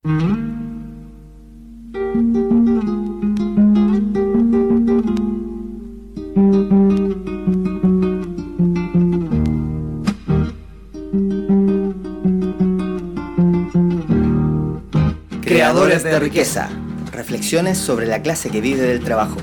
Creadores de riqueza. Reflexiones sobre la clase que vive del trabajo.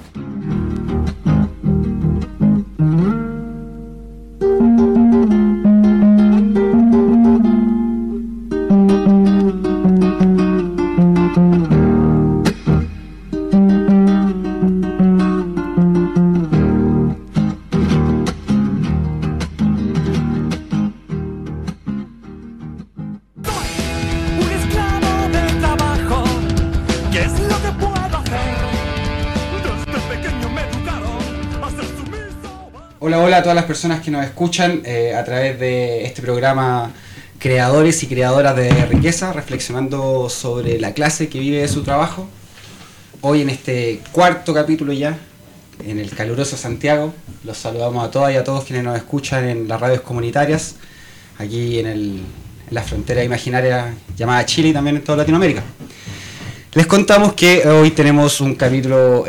Hola a todas las personas que nos escuchan a través de este programa Creadores y Creadoras de Riqueza, reflexionando sobre la clase que vive de su trabajo. Hoy en este cuarto capítulo ya, en el caluroso Santiago, los saludamos a todas y a todos quienes nos escuchan en las radios comunitarias, aquí en la frontera imaginaria llamada Chile y también en toda Latinoamérica. Les contamos que hoy tenemos un capítulo...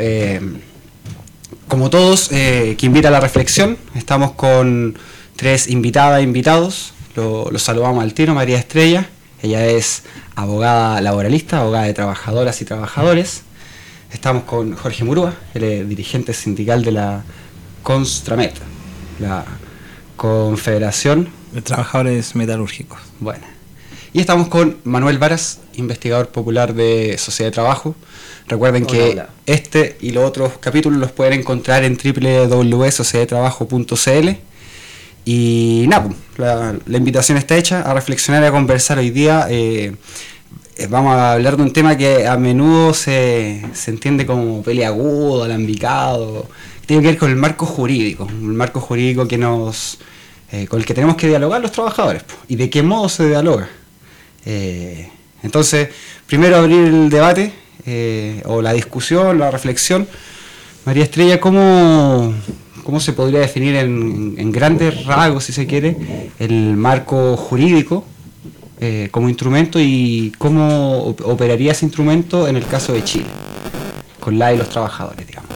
como todos, que invita a la reflexión. Estamos con 3 invitadas e invitados. Los saludamos al tiro. María Estrella, ella es abogada laboralista, abogada de trabajadoras y trabajadores. Estamos con Jorge Murúa, él es dirigente sindical de la Constramet, la Confederación de Trabajadores Metalúrgicos. Bueno. Y estamos con Manuel Varas, investigador popular de Sociedad de Trabajo. Recuerden que este y los otros capítulos los pueden encontrar en www.sociedadtrabajo.cl. Y nada, la invitación está hecha a reflexionar y a conversar hoy día. Vamos a hablar de un tema que a menudo se entiende como peliagudo, alambicado. Tiene que ver con el marco jurídico. El marco jurídico que con el que tenemos que dialogar los trabajadores. ¿Y de qué modo se dialoga? Entonces, primero abrir el debate. O la discusión, la reflexión. María Estrella, ¿cómo se podría definir en grandes rasgos, si se quiere, el marco jurídico como instrumento y cómo operaría ese instrumento en el caso de Chile, con la y los trabajadores, digamos?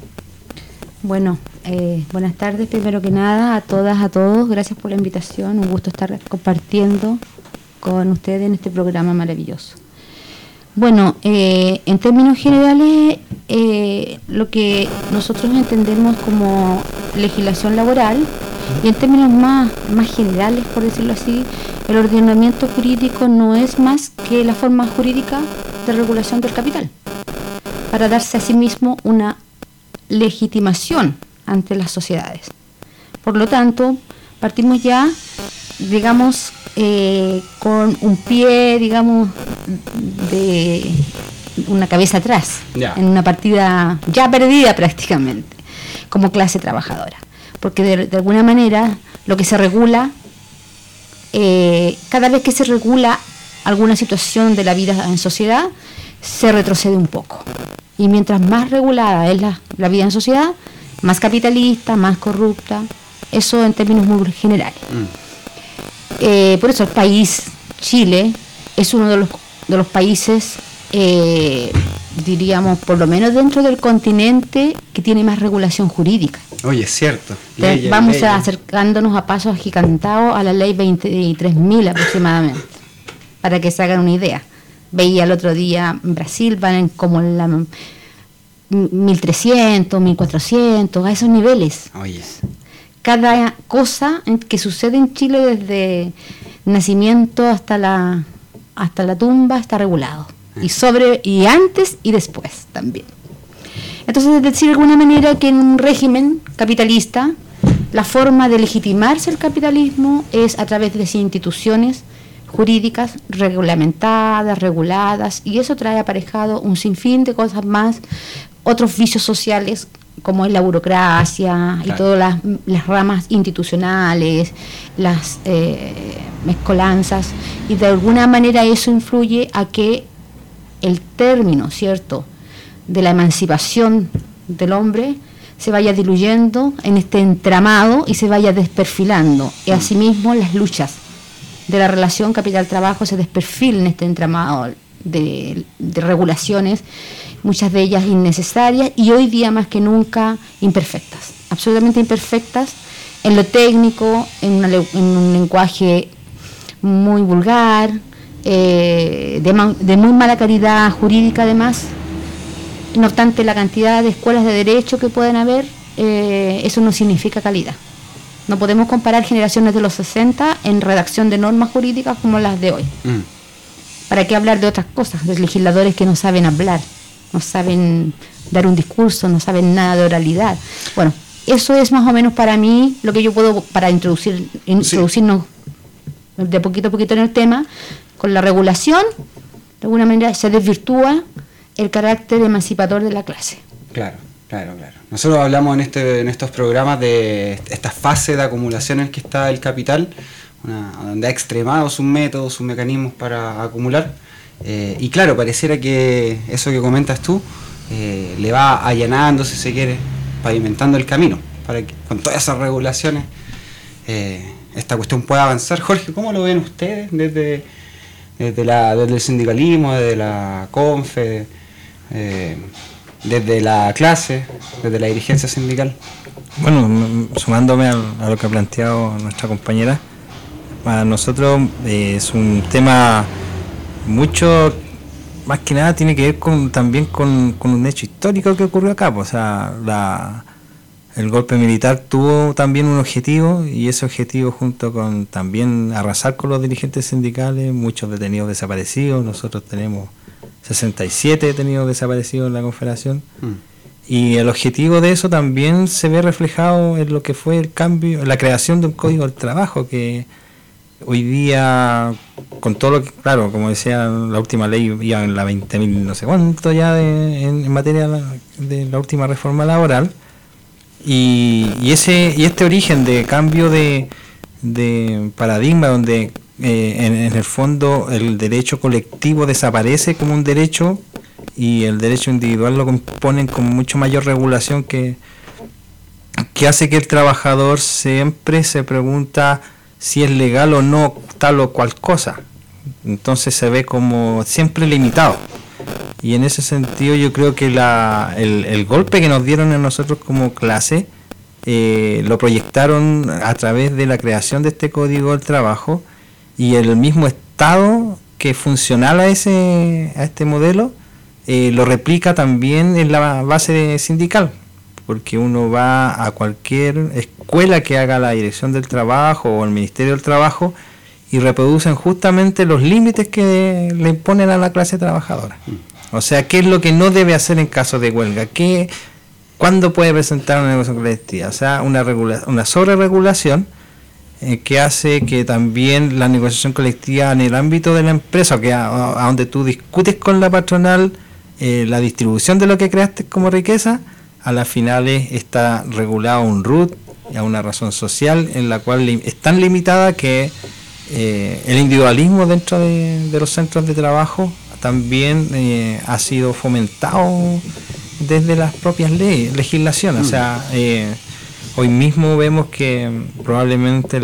Bueno, buenas tardes, primero que nada, a todas, a todos. Gracias por la invitación, un gusto estar compartiendo con ustedes en este programa maravilloso. Bueno, en términos generales, lo que nosotros entendemos como legislación laboral, y en términos más generales, por decirlo así, el ordenamiento jurídico no es más que la forma jurídica de regulación del capital, para darse a sí mismo una legitimación ante las sociedades. Por lo tanto, partimos ya, digamos, con un pie, digamos, de una cabeza atrás, en una partida ya perdida prácticamente, como clase trabajadora. Porque de alguna manera lo que se regula, cada vez que se regula alguna situación de la vida en sociedad, se retrocede un poco. Y mientras más regulada es la vida en sociedad, más capitalista, más corrupta, eso en términos muy generales. Por eso el país, Chile, es uno de los países, diríamos, por lo menos dentro del continente, que tiene más regulación jurídica. Oye, es cierto. Vamos acercándonos a pasos agigantados a la ley 23.000 aproximadamente, para que se hagan una idea. Veía el otro día en Brasil, van como en la 1.300, 1.400, a esos niveles. Oye. Cada cosa que sucede en Chile desde nacimiento hasta la tumba está regulado. Y antes y después también. Entonces, es decir, de alguna manera que en un régimen capitalista, la forma de legitimarse el capitalismo es a través de las instituciones jurídicas reglamentadas, reguladas, y eso trae aparejado un sinfín de cosas más, otros vicios sociales, como es la burocracia, claro, y todas las ramas institucionales, las mezcolanzas, y de alguna manera eso influye a que el término, ¿cierto?, de la emancipación del hombre se vaya diluyendo en este entramado y se vaya desperfilando, y asimismo las luchas de la relación capital-trabajo se desperfilen en este entramado de regulaciones, muchas de ellas innecesarias y hoy día más que nunca imperfectas, absolutamente imperfectas en lo técnico, en un lenguaje muy vulgar, de muy mala calidad jurídica además. No obstante la cantidad de escuelas de derecho que pueden haber, eso no significa calidad. No podemos comparar generaciones de los 60 en redacción de normas jurídicas como las de hoy. ¿Para qué hablar de otras cosas? De legisladores que no saben hablar, no saben dar un discurso, no saben nada de oralidad. Bueno, eso es más o menos para mí lo que yo puedo, para introducirnos de poquito a poquito en el tema. Con la regulación, de alguna manera se desvirtúa el carácter emancipador de la clase. Claro. Nosotros hablamos en estos programas de esta fase de acumulación en que está el capital, donde ha extremado sus métodos, sus mecanismos para acumular. Y claro, pareciera que eso que comentas tú le va allanando, si se quiere, pavimentando el camino, para que con todas esas regulaciones esta cuestión pueda avanzar. Jorge, ¿cómo lo ven ustedes desde el sindicalismo, desde la CONFE, desde la clase, desde la dirigencia sindical? Bueno, sumándome a lo que ha planteado nuestra compañera, para nosotros es un tema mucho, más que nada tiene que ver también con un hecho histórico que ocurrió acá. Pues, o sea, el golpe militar tuvo también un objetivo, y ese objetivo, junto con también arrasar con los dirigentes sindicales, muchos detenidos desaparecidos. Nosotros tenemos 67 detenidos desaparecidos en la Confederación. Y el objetivo de eso también se ve reflejado en lo que fue el cambio, la creación de un código del trabajo, que hoy día, con todo lo que, claro, como decía, la última ley iba en la 20.000 no sé cuánto ya en materia de la última reforma laboral, y este origen de cambio de paradigma, donde en el fondo el derecho colectivo desaparece como un derecho y el derecho individual lo componen con mucho mayor regulación, que hace que el trabajador siempre se pregunta si es legal o no tal o cual cosa. Entonces se ve como siempre limitado. Y en ese sentido yo creo que el golpe que nos dieron a nosotros como clase lo proyectaron a través de la creación de este Código del Trabajo, y el mismo Estado que funcional a este modelo lo replica también en la base sindical, porque uno va a cualquier escuela que haga la Dirección del Trabajo o el Ministerio del Trabajo y reproducen justamente los límites que le imponen a la clase trabajadora. O sea, ¿qué es lo que no debe hacer en caso de huelga? ¿Cuándo puede presentar una negociación colectiva? O sea, una sobreregulación que hace que también la negociación colectiva en el ámbito de la empresa, que a donde tú discutes con la patronal la distribución de lo que creaste como riqueza, a las finales está regulado un RUT y a una razón social en la cual es tan limitada que el individualismo dentro de los centros de trabajo también ha sido fomentado desde las propias legislaciones. O sea, hoy mismo vemos que probablemente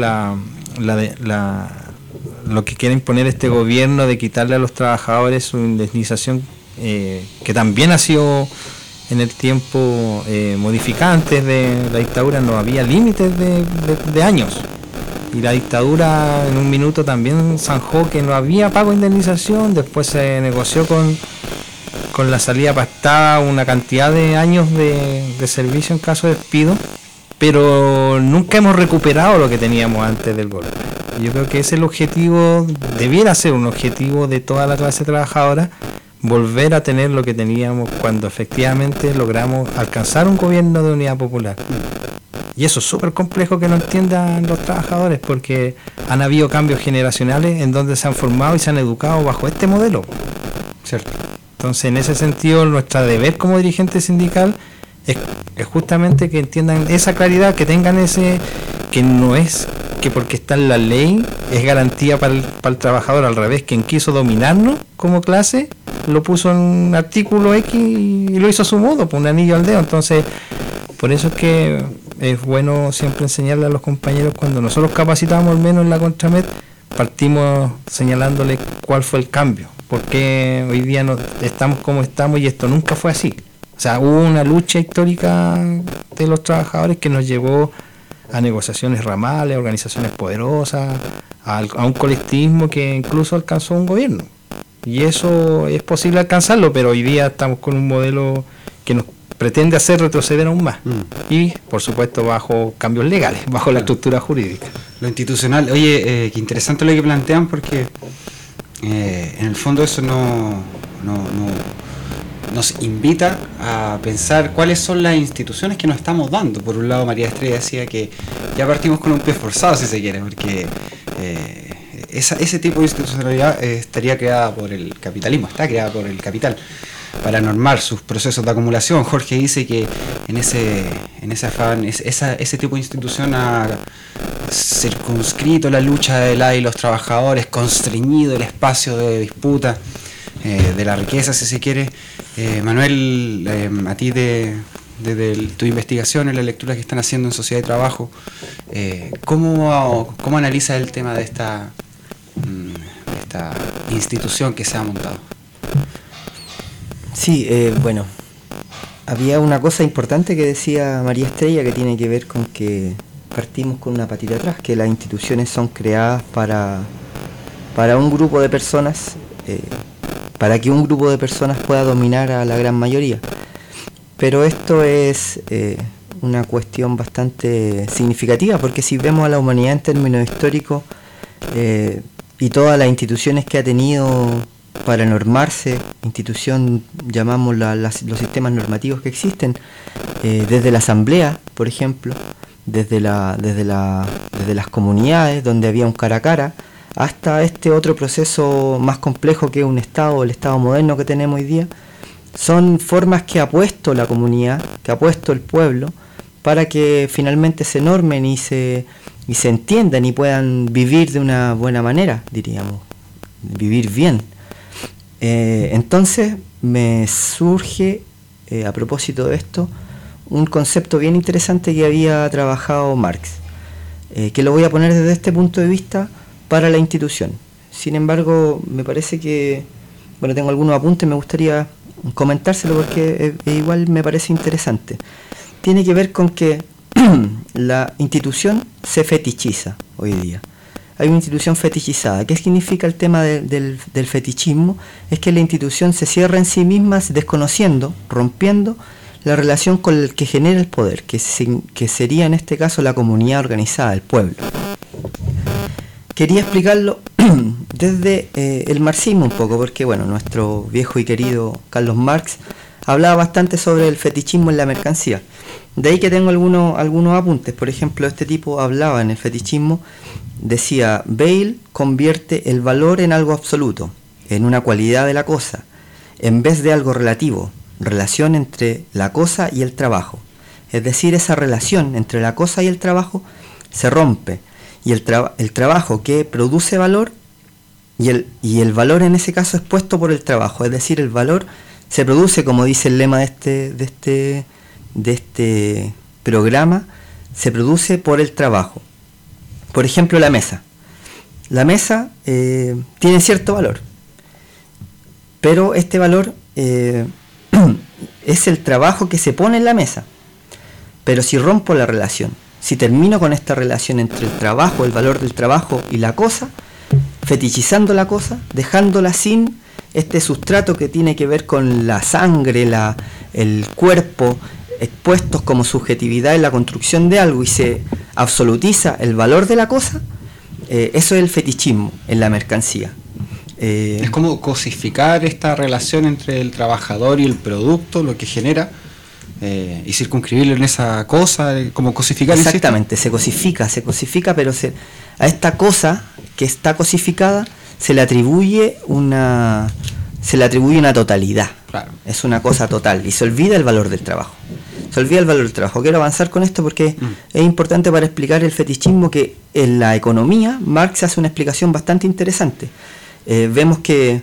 lo que quiere imponer este gobierno de quitarle a los trabajadores su indemnización, que también ha sido en el tiempo modificada. Antes de la dictadura no había límites de años, y la dictadura en un minuto también zanjó que no había pago de indemnización. Después se negoció con la salida pactada una cantidad de años de servicio en caso de despido, pero nunca hemos recuperado lo que teníamos antes del golpe. Yo creo que ese es el objetivo, debiera ser un objetivo de toda la clase trabajadora, volver a tener lo que teníamos cuando efectivamente logramos alcanzar un gobierno de unidad popular. Y eso es súper complejo que no entiendan los trabajadores, porque han habido cambios generacionales en donde se han formado y se han educado bajo este modelo, ¿cierto? Entonces, en ese sentido, nuestro deber como dirigente sindical es justamente que entiendan esa claridad, que tengan que no es que porque está en la ley es garantía para el trabajador. Al revés, quien quiso dominarnos como clase lo puso en un artículo X y lo hizo a su modo, por un anillo al dedo. Entonces, por eso es que es bueno siempre enseñarle a los compañeros, cuando nosotros capacitamos al menos en la Contramed, partimos señalándole cuál fue el cambio. por qué hoy día no estamos como estamos, y esto nunca fue así. O sea, hubo una lucha histórica de los trabajadores que nos llevó a negociaciones ramales, a organizaciones poderosas, a un colectivismo que incluso alcanzó un gobierno. Y eso es posible alcanzarlo, pero hoy día estamos con un modelo que nos pretende hacer retroceder aún más. Y, por supuesto, bajo cambios legales, bajo la estructura jurídica. Lo institucional. Oye, qué interesante lo que plantean, porque en el fondo eso nos invita a pensar cuáles son las instituciones que nos estamos dando. Por un lado, María Estrella decía que ya partimos con un pie forzado, si se quiere, porque ese tipo de institucionalidad estaría creada por el capitalismo, está creada por el capital, para normar sus procesos de acumulación. Jorge dice que en ese afán, ese tipo de institución ha circunscrito la lucha de la y los trabajadores, constreñido el espacio de disputa de la riqueza, si se quiere. Manuel, a ti desde tu investigación, en la lectura que están haciendo en Sociedad de Trabajo, ¿cómo analiza el tema de esta institución que se ha montado? Sí, bueno, había una cosa importante que decía María Estrella, que tiene que ver con que partimos con una patita atrás, que las instituciones son creadas para un grupo de personas, para que un grupo de personas pueda dominar a la gran mayoría. Pero esto es una cuestión bastante significativa, porque si vemos a la humanidad en términos históricos, y todas las instituciones que ha tenido para normarse, institución, llamamos los sistemas normativos que existen, desde la asamblea, por ejemplo, desde las comunidades donde había un cara a cara, hasta este otro proceso más complejo que es un Estado, el Estado moderno que tenemos hoy día, son formas que ha puesto la comunidad, que ha puesto el pueblo, para que finalmente se normen y se entiendan y puedan vivir de una buena manera, diríamos, vivir bien. Entonces me surge, a propósito de esto, un concepto bien interesante que había trabajado Marx, que lo voy a poner desde este punto de vista para la institución. Sin embargo, me parece que, bueno, tengo algunos apuntes, me gustaría comentárselo porque igual me parece interesante. Tiene que ver con que la institución se fetichiza hoy día. Hay una institución fetichizada. ¿Qué significa el tema del fetichismo? Es que la institución se cierra en sí misma, desconociendo, rompiendo la relación con el que genera el poder, que sería en este caso la comunidad organizada, el pueblo. Quería explicarlo desde el marxismo un poco, porque bueno, nuestro viejo y querido Carlos Marx hablaba bastante sobre el fetichismo en la mercancía. De ahí que tengo algunos apuntes. Por ejemplo, este tipo hablaba en el fetichismo, decía: Bale convierte el valor en algo absoluto, en una cualidad de la cosa, en vez de algo relativo, relación entre la cosa y el trabajo. Es decir, esa relación entre la cosa y el trabajo se rompe, y el trabajo que produce valor, y el valor en ese caso es puesto por el trabajo. Es decir, el valor se produce, como dice el lema de este programa, se produce por el trabajo. Por ejemplo, la mesa. La mesa tiene cierto valor, pero este valor es el trabajo que se pone en la mesa. Pero si rompo la relación, si termino con esta relación entre el trabajo, el valor del trabajo y la cosa, fetichizando la cosa, dejándola sin este sustrato que tiene que ver con la sangre, el cuerpo, expuestos como subjetividad en la construcción de algo, y se absolutiza el valor de la cosa, eso es el fetichismo en la mercancía. Es como cosificar esta relación entre el trabajador y el producto, lo que genera, y circunscribirlo en esa cosa, como cosificar. Exactamente, se cosifica, pero a esta cosa que está cosificada se le atribuye una totalidad. Claro. Es una cosa total y se olvida el valor del trabajo. Quiero avanzar con esto porque es importante para explicar el fetichismo, que en la economía Marx hace una explicación bastante interesante. Vemos que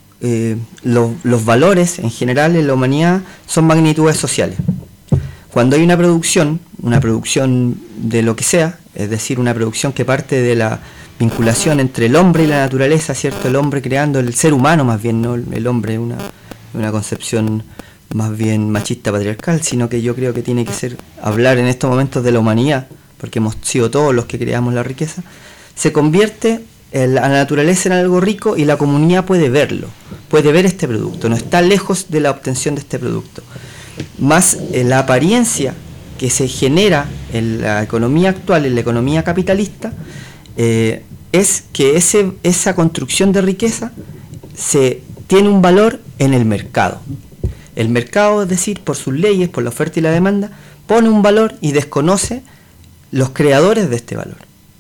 los valores en general en la humanidad son magnitudes sociales. Cuando hay una producción, una producción de lo que sea, es decir, una producción que parte de la vinculación entre el hombre y la naturaleza, ¿cierto? El hombre creando, el ser humano más bien, no el hombre, una concepción más bien machista patriarcal, sino que yo creo que tiene que ser hablar en estos momentos de la humanidad, porque hemos sido todos los que creamos la riqueza. Se convierte la naturaleza en algo rico y la comunidad puede verlo, puede ver este producto, no está lejos de la obtención de este producto. Más la apariencia que se genera en la economía actual, en la economía capitalista, es que esa construcción de riqueza tiene un valor en el mercado. El mercado, es decir, por sus leyes, por la oferta y la demanda, pone un valor y desconoce los creadores de este valor.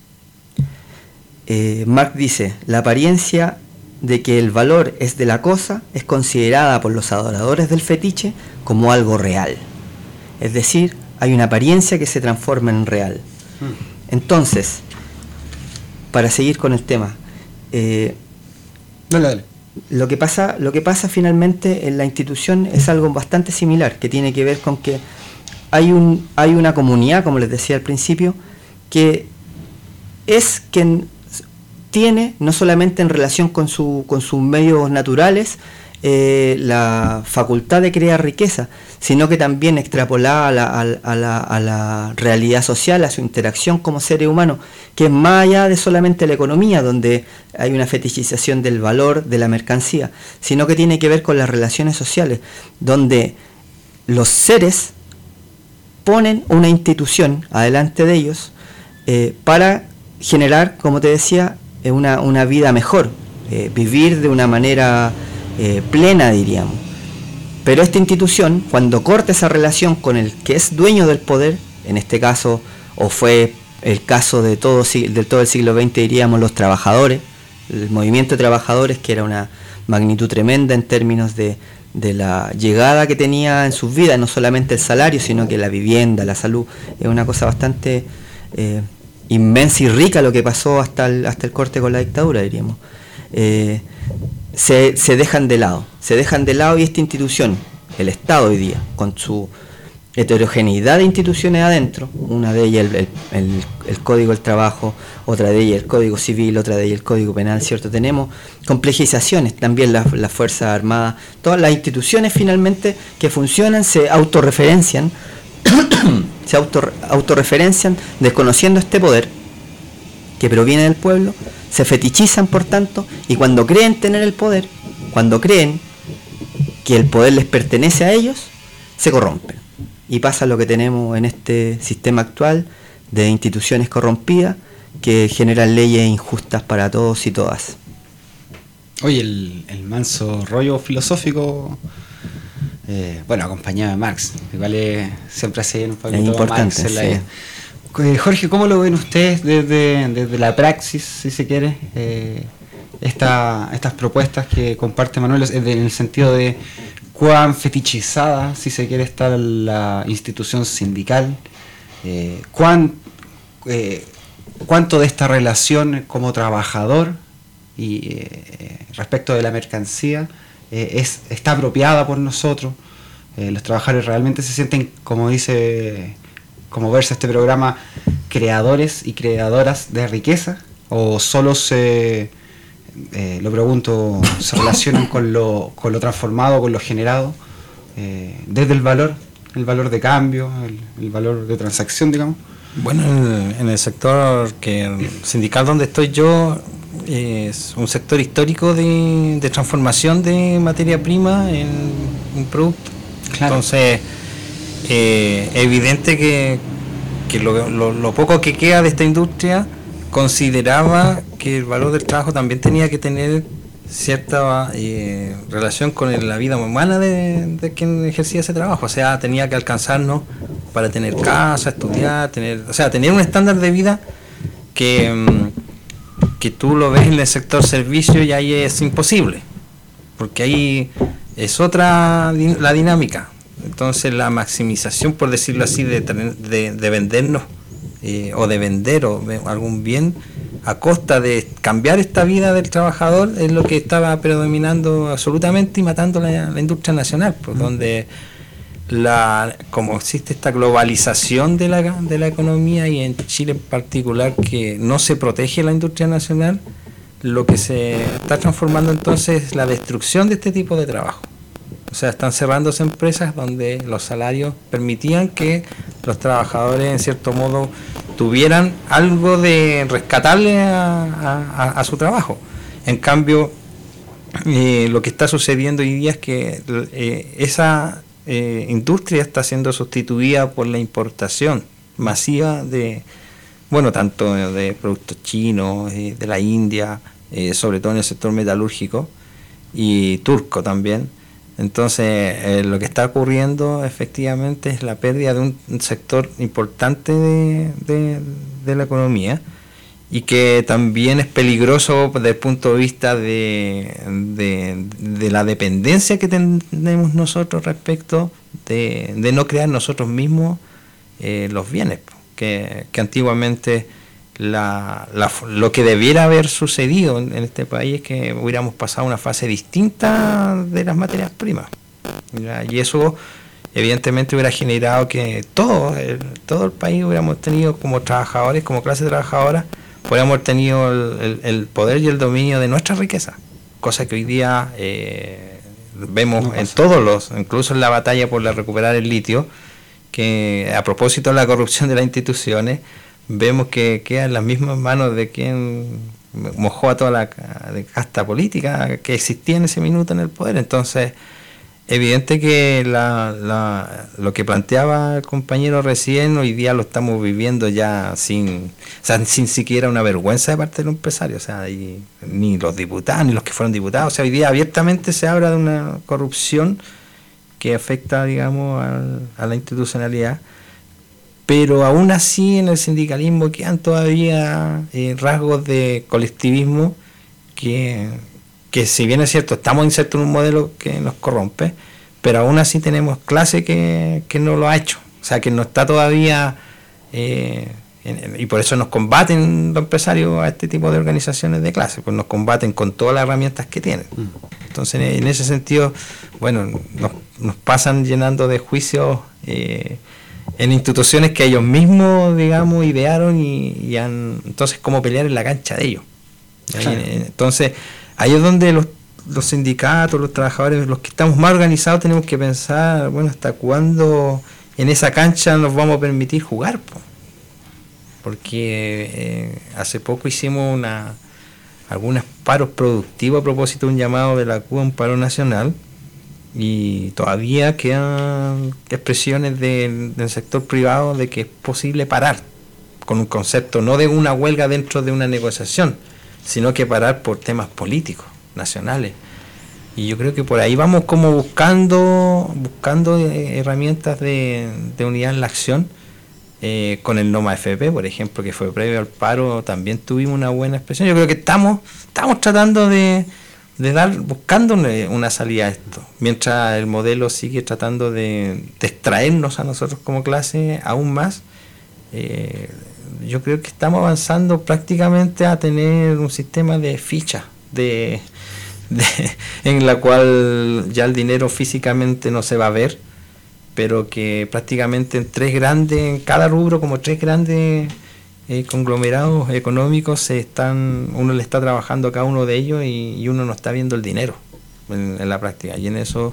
Marx dice, la apariencia de que el valor es de la cosa es considerada por los adoradores del fetiche como algo real. Es decir, hay una apariencia que se transforma en real. Entonces, para seguir con el tema, Dale. Lo que pasa finalmente en la institución es algo bastante similar, que tiene que ver con que hay una comunidad, como les decía al principio, que es quien tiene, no solamente en relación con sus medios naturales, la facultad de crear riqueza, sino que también extrapolada a la realidad social, a su interacción como seres humanos, que es más allá de solamente la economía, donde hay una fetichización del valor de la mercancía, sino que tiene que ver con las relaciones sociales, donde los seres ponen una institución adelante de ellos para generar, como te decía, una vida mejor, vivir de una manera plena, diríamos. Pero esta institución, cuando corta esa relación con el que es dueño del poder, en este caso, o fue el caso de todo el siglo XX, diríamos los trabajadores, el movimiento de trabajadores, que era una magnitud tremenda en términos de la llegada que tenía en sus vidas, no solamente el salario, sino que la vivienda, la salud, es una cosa bastante inmensa y rica lo que pasó hasta el corte con la dictadura, diríamos. Se dejan de lado y esta institución, el Estado hoy día, con su heterogeneidad de instituciones adentro, una de ellas el Código del Trabajo, otra de ellas el Código Civil, otra de ellas el Código Penal, ¿cierto? Tenemos complejizaciones, también las Fuerzas Armadas, todas las instituciones finalmente que funcionan se autorreferencian, desconociendo este poder que proviene del pueblo, se fetichizan por tanto, y cuando creen tener el poder, cuando creen que el poder les pertenece a ellos, se corrompen. Y pasa lo que tenemos en este sistema actual de instituciones corrompidas que generan leyes injustas para todos y todas. Oye, el manso rollo filosófico, acompañado de Marx, igual siempre hace un poquito es importante, Marx en la vida. Jorge, ¿cómo lo ven ustedes desde la praxis, si se quiere, estas propuestas que comparte Manuel, en el sentido de cuán fetichizada, si se quiere, está la institución sindical, cuánto de esta relación como trabajador y respecto de la mercancía está apropiada por nosotros? Los trabajadores realmente se sienten, como versa este programa, creadores y creadoras de riqueza, o solo lo pregunto, se relacionan con lo transformado, con lo generado, desde el valor de cambio, el valor de transacción, digamos. Bueno, en el sector sindical donde estoy yo, es un sector histórico de transformación de materia prima en un producto. Claro. Entonces, evidente que lo poco que queda de esta industria consideraba que el valor del trabajo también tenía que tener cierta relación con la vida humana de quien ejercía ese trabajo. O sea, tenía que alcanzarnos para tener casa, estudiar, tener un estándar de vida que tú lo ves en el sector servicio y ahí es imposible, porque ahí es otra la dinámica. Entonces la maximización, por decirlo así, de vendernos o de vender algún bien a costa de cambiar esta vida del trabajador es lo que estaba predominando absolutamente y matando la industria nacional, donde como existe esta globalización de la economía, y en Chile en particular, que no se protege la industria nacional, lo que se está transformando entonces es la destrucción de este tipo de trabajo. O sea, están cerrándose empresas donde los salarios permitían que los trabajadores, en cierto modo, tuvieran algo de rescatable a su trabajo. En cambio, lo que está sucediendo hoy día es que esa industria está siendo sustituida por la importación masiva tanto de productos chinos, de la India, sobre todo en el sector metalúrgico, y turco también. Entonces, lo que está ocurriendo efectivamente es la pérdida de un sector importante de la economía, y que también es peligroso desde el punto de vista de la dependencia que tenemos nosotros respecto de no crear nosotros mismos los bienes, que antiguamente lo que debiera haber sucedido en este país es que hubiéramos pasado una fase distinta de las materias primas, ¿ya? Y eso evidentemente hubiera generado que todo el país hubiéramos tenido, como trabajadores, como clase trabajadora, hubiéramos tenido el poder y el dominio de nuestra riqueza, cosa que hoy día vemos en incluso en la batalla por recuperar el litio, que a propósito de la corrupción de las instituciones, vemos que queda en las mismas manos de quien mojó a toda la casta política que existía en ese minuto en el poder. Entonces, evidente que lo que planteaba el compañero recién, hoy día lo estamos viviendo ya sin siquiera una vergüenza de parte de los empresarios, o sea, ni los diputados, ni los que fueron diputados. O sea, hoy día abiertamente se habla de una corrupción que afecta, digamos, a la institucionalidad, pero aún así en el sindicalismo quedan todavía rasgos de colectivismo que si bien es cierto, estamos insertos en un modelo que nos corrompe, pero aún así tenemos clase que no lo ha hecho, o sea, que no está todavía, y por eso nos combaten los empresarios a este tipo de organizaciones de clase, pues nos combaten con todas las herramientas que tienen. Entonces, en ese sentido, bueno, nos pasan llenando de juicios en instituciones que ellos mismos, digamos, idearon y han, entonces, cómo pelear en la cancha de ellos. Claro. Entonces, ahí es donde los sindicatos, los trabajadores, los que estamos más organizados, tenemos que pensar, bueno, ¿hasta cuándo en esa cancha nos vamos a permitir jugar? Porque hace poco hicimos algunos paros productivos a propósito de un llamado de la CUA, un paro nacional, y todavía quedan expresiones del sector privado de que es posible parar, con un concepto no de una huelga dentro de una negociación, sino que parar por temas políticos, nacionales. Y yo creo que por ahí vamos como buscando herramientas de unidad en la acción. Con el NOMA FP, por ejemplo, que fue previo al paro, también tuvimos una buena expresión. Yo creo que estamos tratando buscando una salida a esto, mientras el modelo sigue tratando de extraernos a nosotros como clase aún más. Yo creo que estamos avanzando prácticamente a tener un sistema de fichas en la cual ya el dinero físicamente no se va a ver, pero que prácticamente en cada rubro, como tres grandes conglomerados económicos, uno le está trabajando a cada uno de ellos y uno no está viendo el dinero en la práctica. Y en eso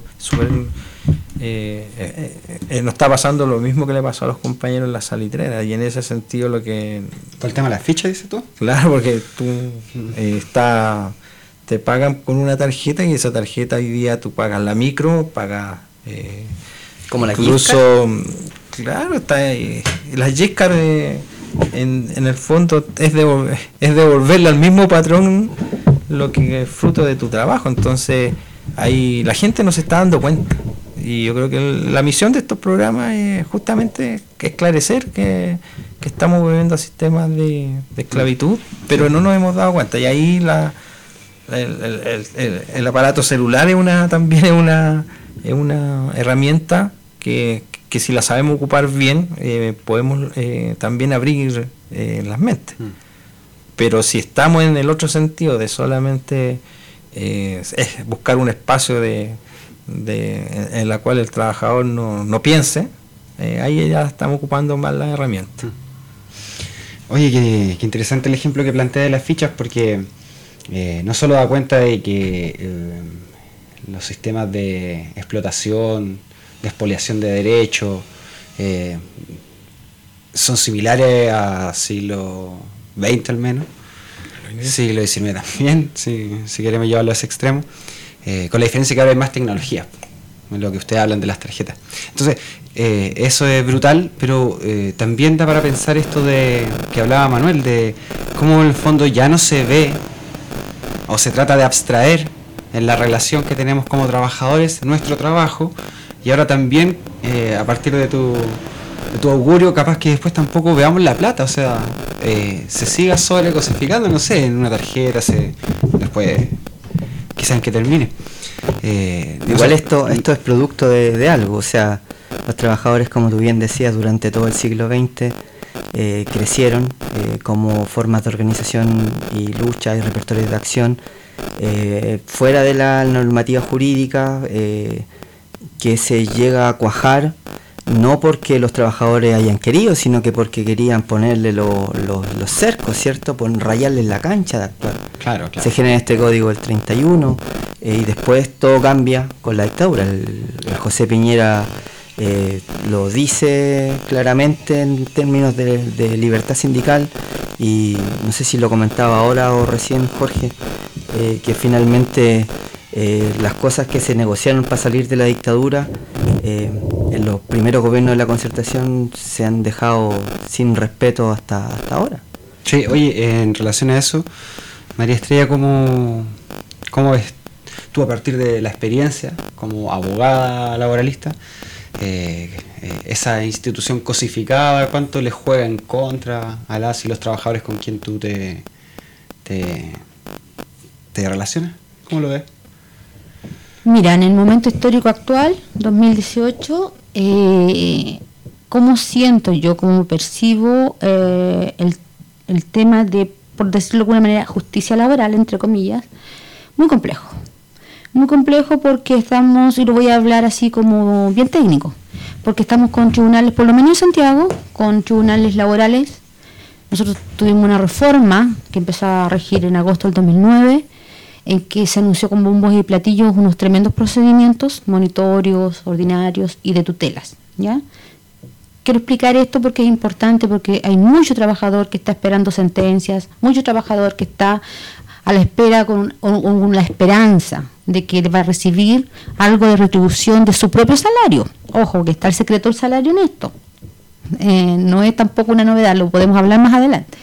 nos está pasando lo mismo que le pasó a los compañeros en la salitrera, y en ese sentido ¿Todo el tema de las fichas, dices tú? Claro, porque tú te pagan con una tarjeta, y esa tarjeta hoy día tú pagas la micro, pagas como la incluso claro, está ahí. La Yescar en el fondo es devolverle al mismo patrón lo que es fruto de tu trabajo. Entonces ahí la gente no se está dando cuenta, y yo creo que la misión de estos programas es justamente esclarecer que estamos viviendo sistemas de esclavitud, pero no nos hemos dado cuenta. Y ahí el aparato celular también es una herramienta que si la sabemos ocupar bien, podemos también abrir las mentes. Pero si estamos en el otro sentido de solamente es buscar un espacio de en la cual el trabajador no piense, ahí ya estamos ocupando más las herramientas. Oye, qué interesante el ejemplo que plantea de las fichas, porque no solo da cuenta de que los sistemas de explotación, de expoliación de derechos, son similares a siglo XX al menos, siglo XIX también, si queremos llevarlo a ese extremo, con la diferencia que ahora hay más tecnología, en lo que ustedes hablan de las tarjetas. Entonces, eso es brutal, pero también da para pensar esto de que hablaba Manuel, de cómo en el fondo ya no se ve o se trata de abstraer en la relación que tenemos como trabajadores nuestro trabajo, y ahora también a partir de tu augurio capaz que después tampoco veamos la plata, o sea, se siga sobrecosificando, no sé, en una tarjeta, después quizás en que termine. Igual esto es producto de algo, o sea, los trabajadores, como tú bien decías, durante todo el siglo XX crecieron como formas de organización y lucha y repertorios de acción fuera de la normativa jurídica, que se llega a cuajar no porque los trabajadores hayan querido, sino que porque querían ponerle los cercos, ¿cierto? Rayarles la cancha de actuar. Claro. Se genera este código del 31 y después todo cambia con la dictadura. El José Piñera lo dice claramente en términos de libertad sindical, y no sé si lo comentaba ahora o recién Jorge, que finalmente las cosas que se negociaron para salir de la dictadura en los primeros gobiernos de la Concertación se han dejado sin respeto hasta ahora. Sí, oye, en relación a eso, María Estrella, ¿cómo ves tú, a partir de la experiencia como abogada laboralista, esa institución cosificada, cuánto le juega en contra a las y los trabajadores con quien tú te relacionas? ¿Cómo lo ves? Mira, en el momento histórico actual, 2018, ¿cómo siento yo, cómo percibo el tema de, por decirlo de alguna manera, justicia laboral, entre comillas? Muy complejo. Muy complejo porque estamos, y lo voy a hablar así como bien técnico, porque estamos con tribunales, por lo menos en Santiago, con tribunales laborales. Nosotros tuvimos una reforma que empezó a regir en agosto del 2009, en que se anunció con bombos y platillos unos tremendos procedimientos monitorios, ordinarios y de tutelas, ¿ya? Quiero explicar esto porque es importante, porque hay mucho trabajador que está esperando sentencias, mucho trabajador que está a la espera con la esperanza de que va a recibir algo de retribución de su propio salario. Ojo, que está el secreto del salario en esto. No es tampoco una novedad, lo podemos hablar más adelante.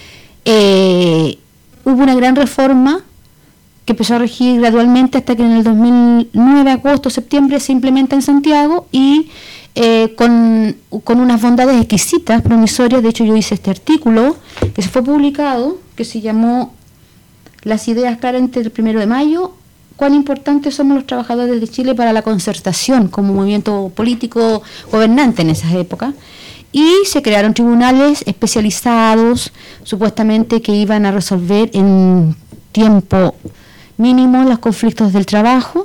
Hubo una gran reforma que empezó a regir gradualmente hasta que en el 2009, agosto, septiembre, se implementa en Santiago y con unas bondades exquisitas, promisorias. De hecho, yo hice este artículo que se fue publicado, que se llamó Las ideas claras antes del 1 de mayo, cuán importantes somos los trabajadores de Chile para la concertación como movimiento político gobernante en esas épocas. Y se crearon tribunales especializados, supuestamente que iban a resolver en tiempo mínimo los conflictos del trabajo,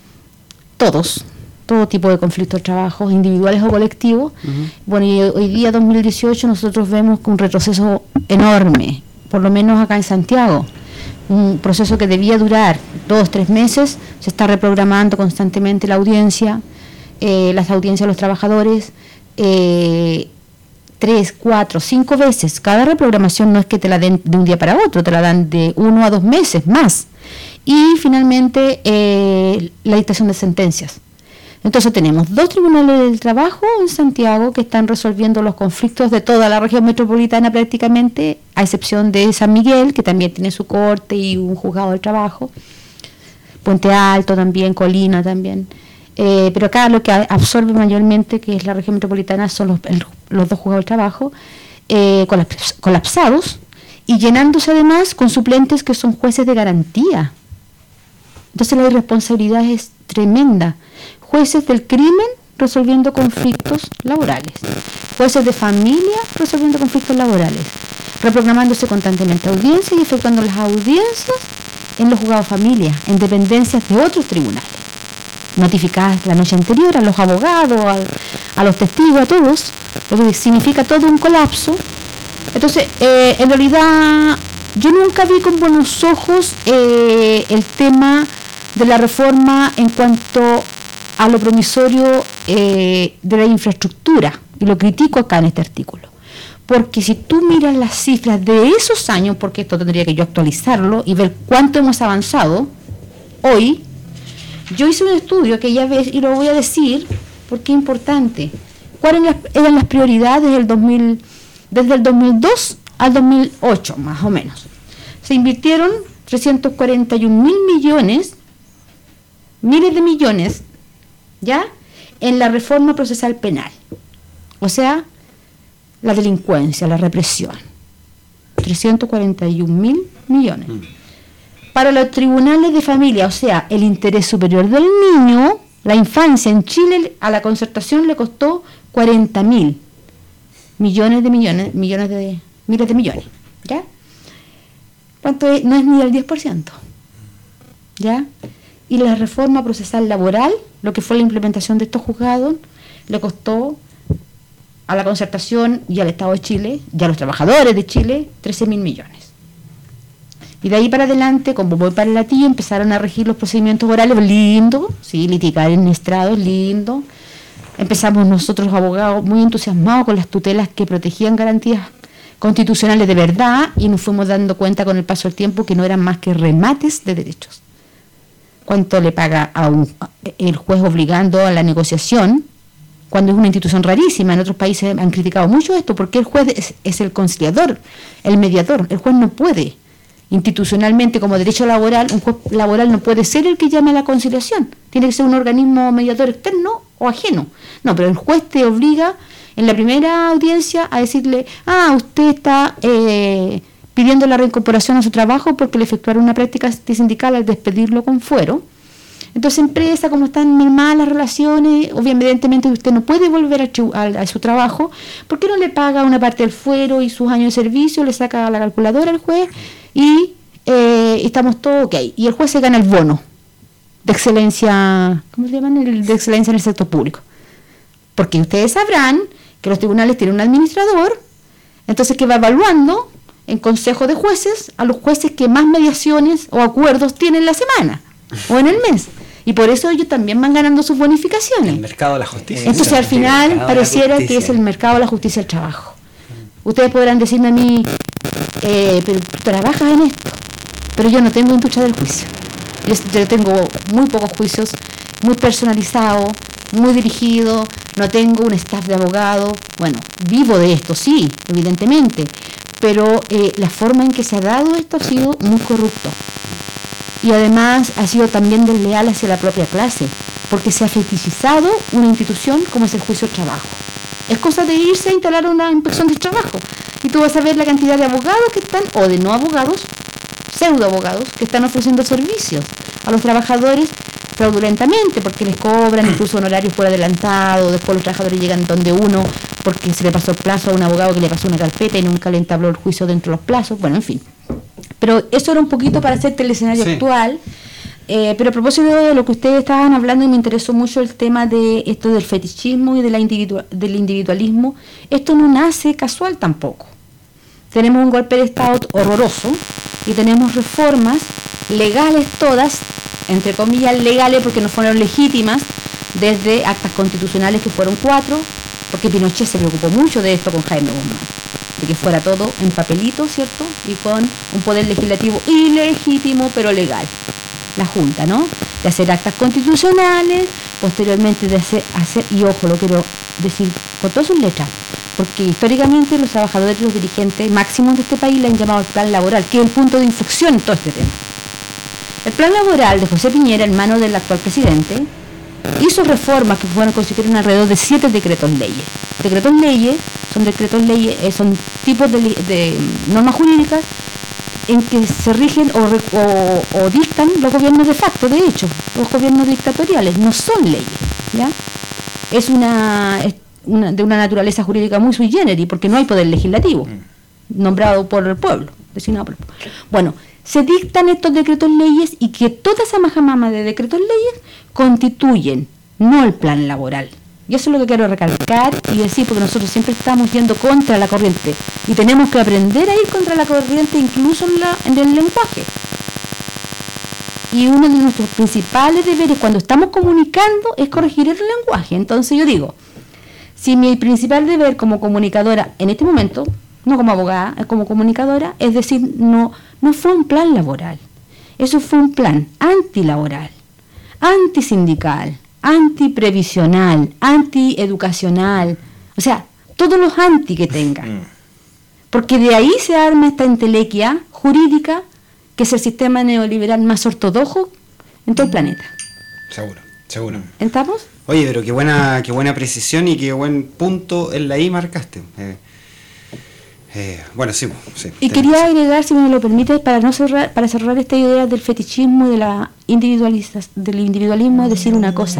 todo tipo de conflictos de trabajo, individuales o colectivos. Uh-huh. Bueno, y hoy día, 2018, nosotros vemos un retroceso enorme, por lo menos acá en Santiago. Un proceso que debía durar 2-3 meses, se está reprogramando constantemente la audiencia, las audiencias de los trabajadores, 3, 4, 5 veces. Cada reprogramación no es que te la den de un día para otro, te la dan de 1 a 2 meses más. Y finalmente la dictación de sentencias. Entonces tenemos 2 tribunales del trabajo en Santiago que están resolviendo los conflictos de toda la región metropolitana prácticamente, a excepción de San Miguel, que también tiene su corte y un juzgado del trabajo, Puente Alto también, Colina también. Pero acá lo que absorbe mayormente, que es la región metropolitana, son los 2 juzgados del trabajo, colapsados y llenándose además con suplentes que son jueces de garantía. Entonces la irresponsabilidad es tremenda. Jueces del crimen resolviendo conflictos laborales, jueces de familia resolviendo conflictos laborales, reprogramándose constantemente audiencias y efectuando las audiencias en los juzgados de familia, en dependencias de otros tribunales. notificadas la noche anterior a los abogados, a los testigos, a todos, lo que significa todo un colapso. Entonces, en realidad, yo nunca vi con buenos ojos el tema de la reforma en cuanto a lo promisorio de la infraestructura, y lo critico acá en este artículo. Porque si tú miras las cifras de esos años, porque esto tendría que yo actualizarlo y ver cuánto hemos avanzado hoy, yo hice un estudio aquella vez y lo voy a decir porque es importante. ¿Cuáles eran las prioridades desde el 2002 al 2008, más o menos? Se invirtieron 341.000 millones, miles de millones, ¿ya?, en la reforma procesal penal. O sea, la delincuencia, la represión. 341.000 millones. Para los tribunales de familia, o sea, el interés superior del niño, la infancia en Chile, a la Concertación le costó 40.000 miles de millones, ¿ya? ¿Cuánto es? No es ni el 10%, ¿ya? Y la reforma procesal laboral, lo que fue la implementación de estos juzgados, le costó a la Concertación y al Estado de Chile, y a los trabajadores de Chile, 13.000 millones. Y de ahí para adelante, como voy para el latillo, empezaron a regir los procedimientos orales, lindo, sí, litigar en estrados, lindo. Empezamos nosotros, abogados, muy entusiasmados con las tutelas que protegían garantías constitucionales de verdad, y nos fuimos dando cuenta con el paso del tiempo que no eran más que remates de derechos. ¿Cuánto le paga el juez obligando a la negociación? Cuando es una institución rarísima. En otros países han criticado mucho esto, porque el juez es el conciliador, el mediador. El juez no puede, institucionalmente, como derecho laboral, un juez laboral no puede ser el que llame a la conciliación. Tiene que ser un organismo mediador externo o ajeno. No, pero el juez te obliga en la primera audiencia a decirle: usted está pidiendo la reincorporación a su trabajo porque le efectuaron una práctica sindical al despedirlo con fuero. Entonces, empresa, como están mermadas las relaciones, obviamente usted no puede volver a su trabajo. ¿Por qué no le paga una parte del fuero y sus años de servicio? Le saca a la calculadora al juez y estamos todos ok. Y el juez se gana el bono de excelencia, ¿cómo se llaman? El de excelencia en el sector público. Porque ustedes sabrán que los tribunales tienen un administrador, entonces que va evaluando en consejo de jueces a los jueces que más mediaciones o acuerdos tienen la semana o en el mes. Y por eso ellos también van ganando sus bonificaciones. El mercado de la justicia. Entonces al final pareciera que es el mercado de la justicia del trabajo. Ustedes podrán decirme a mí, pero tú trabajas en esto, pero yo no tengo industria del juicio. Yo tengo muy pocos juicios, muy personalizados, muy dirigidos, no tengo un staff de abogados. Bueno, vivo de esto, sí, evidentemente, pero la forma en que se ha dado esto ha sido muy corrupto. Y además ha sido también desleal hacia la propia clase, porque se ha fetichizado una institución como es el juicio del trabajo. Es cosa de irse a instalar una inspección del trabajo y tú vas a ver la cantidad de abogados que están, o de no abogados, pseudo abogados, que están ofreciendo servicios a los trabajadores fraudulentamente, porque les cobran incluso honorarios por adelantado. Después los trabajadores llegan donde uno porque se le pasó el plazo a un abogado que le pasó una carpeta y nunca le entabló el juicio dentro de los plazos. Bueno, en fin. Pero eso era un poquito para hacerte el escenario actual. Pero a propósito de lo que ustedes estaban hablando, y me interesó mucho el tema de esto del fetichismo y de del individualismo, esto no nace casual tampoco. Tenemos un golpe de Estado horroroso y tenemos reformas legales todas, entre comillas legales porque no fueron legítimas, desde actas constitucionales que fueron 4, porque Pinochet se preocupó mucho de esto con Jaime Guzmán, de que fuera todo en papelito, ¿cierto? Y con un poder legislativo ilegítimo pero legal. La Junta, ¿no? De hacer actas constitucionales, posteriormente de hacer, y ojo, lo quiero decir con todas sus letras, porque históricamente los trabajadores y los dirigentes máximos de este país le han llamado el plan laboral, que es el punto de inflexión en todo este tema. El plan laboral de José Piñera, en manos del actual presidente, hizo reformas que constituyeron alrededor de 7 decretos leyes. Decretos leyes son tipos de normas jurídicas en que se rigen o dictan los gobiernos de facto. De hecho, los gobiernos dictatoriales no son leyes, ¿ya? Es de una naturaleza jurídica muy sui generis, porque no hay poder legislativo nombrado por el pueblo, designado por el pueblo. Bueno, se dictan estos decretos leyes y que toda esa majamama de decretos leyes constituyen, no el plan laboral. Y eso es lo que quiero recalcar y decir, porque nosotros siempre estamos yendo contra la corriente y tenemos que aprender a ir contra la corriente incluso en el lenguaje. Y uno de nuestros principales deberes cuando estamos comunicando es corregir el lenguaje. Entonces yo digo, si mi principal deber como comunicadora en este momento, no como abogada, como comunicadora, es decir, no fue un plan laboral, eso fue un plan antilaboral, antisindical, antiprevisional, antieducacional, o sea, todos los anti que tengan. Porque de ahí se arma esta entelequia jurídica que es el sistema neoliberal más ortodoxo en todo el planeta. Seguro. ¿Estamos? Oye, pero qué buena precisión y qué buen punto en la I marcaste. Bueno, sí. Y quería agregar, si me lo permite, para cerrar esta idea del fetichismo y de la del individualismo, decir una cosa.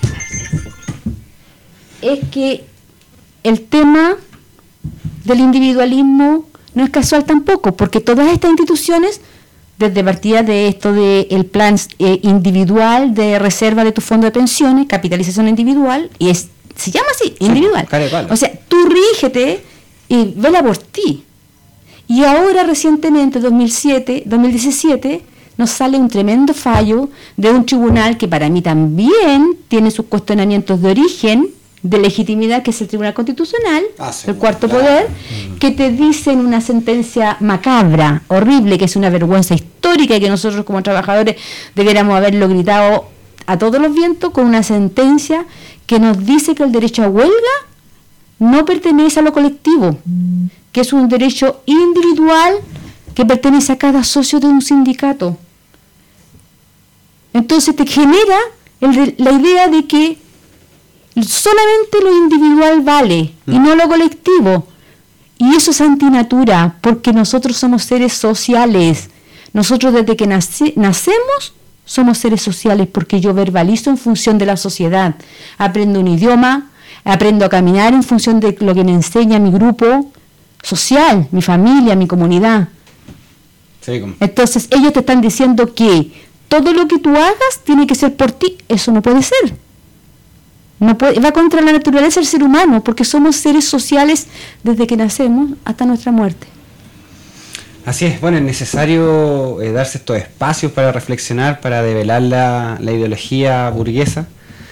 Es que el tema del individualismo no es casual tampoco, porque todas estas instituciones, desde partida de esto del plan individual de reserva de tu fondo de pensiones, capitalización individual, y se llama así, individual. O sea, tú rígete y vela por ti. Y ahora recientemente, 2017, nos sale un tremendo fallo de un tribunal que para mí también tiene sus cuestionamientos de origen, de legitimidad, que es el Tribunal Constitucional, el cuarto poder, que te dicen una sentencia macabra, horrible, que es una vergüenza histórica y que nosotros como trabajadores debiéramos haberlo gritado a todos los vientos, con una sentencia que nos dice que el derecho a huelga no pertenece a lo colectivo, que es un derecho individual que pertenece a cada socio de un sindicato. Entonces te genera la idea de que solamente lo individual vale y no lo colectivo. Y eso es antinatura, porque nosotros somos seres sociales. Nosotros desde que nacemos somos seres sociales, porque yo verbalizo en función de la sociedad. Aprendo un idioma, aprendo a caminar en función de lo que me enseña mi grupo social, mi familia, mi comunidad. Sí. Entonces ellos te están diciendo que todo lo que tú hagas tiene que ser por ti. Eso no puede ser. No puede, va contra la naturaleza del ser humano, porque somos seres sociales desde que nacemos hasta nuestra muerte. Así es, bueno, es necesario darse estos espacios para reflexionar, para develar la ideología burguesa,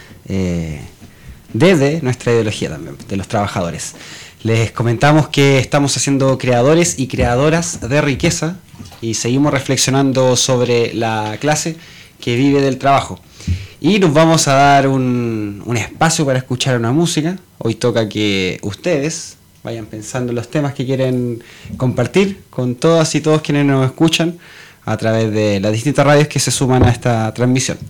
desde nuestra ideología también, de los trabajadores. Les comentamos que estamos haciendo creadores y creadoras de riqueza y seguimos reflexionando sobre la clase que vive del trabajo. Y nos vamos a dar un espacio para escuchar una música. Hoy toca que ustedes vayan pensando en los temas que quieren compartir con todas y todos quienes nos escuchan a través de las distintas radios que se suman a esta transmisión.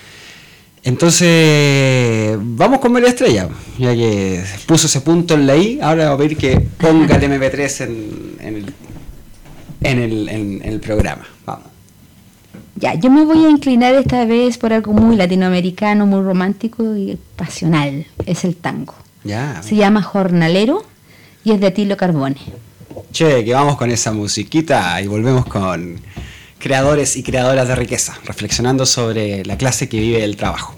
Entonces, vamos con María Estrella, ya que puso ese punto en la I. Ahora vamos a pedir que ponga el MP3 en el programa. Vamos. Ya, yo me voy a inclinar esta vez por algo muy latinoamericano, muy romántico y pasional. Es el tango. Ya. Se llama Jornalero y es de Attilio Carbone. Che, que vamos con esa musiquita y volvemos con creadores y creadoras de riqueza, reflexionando sobre la clase que vive el trabajo.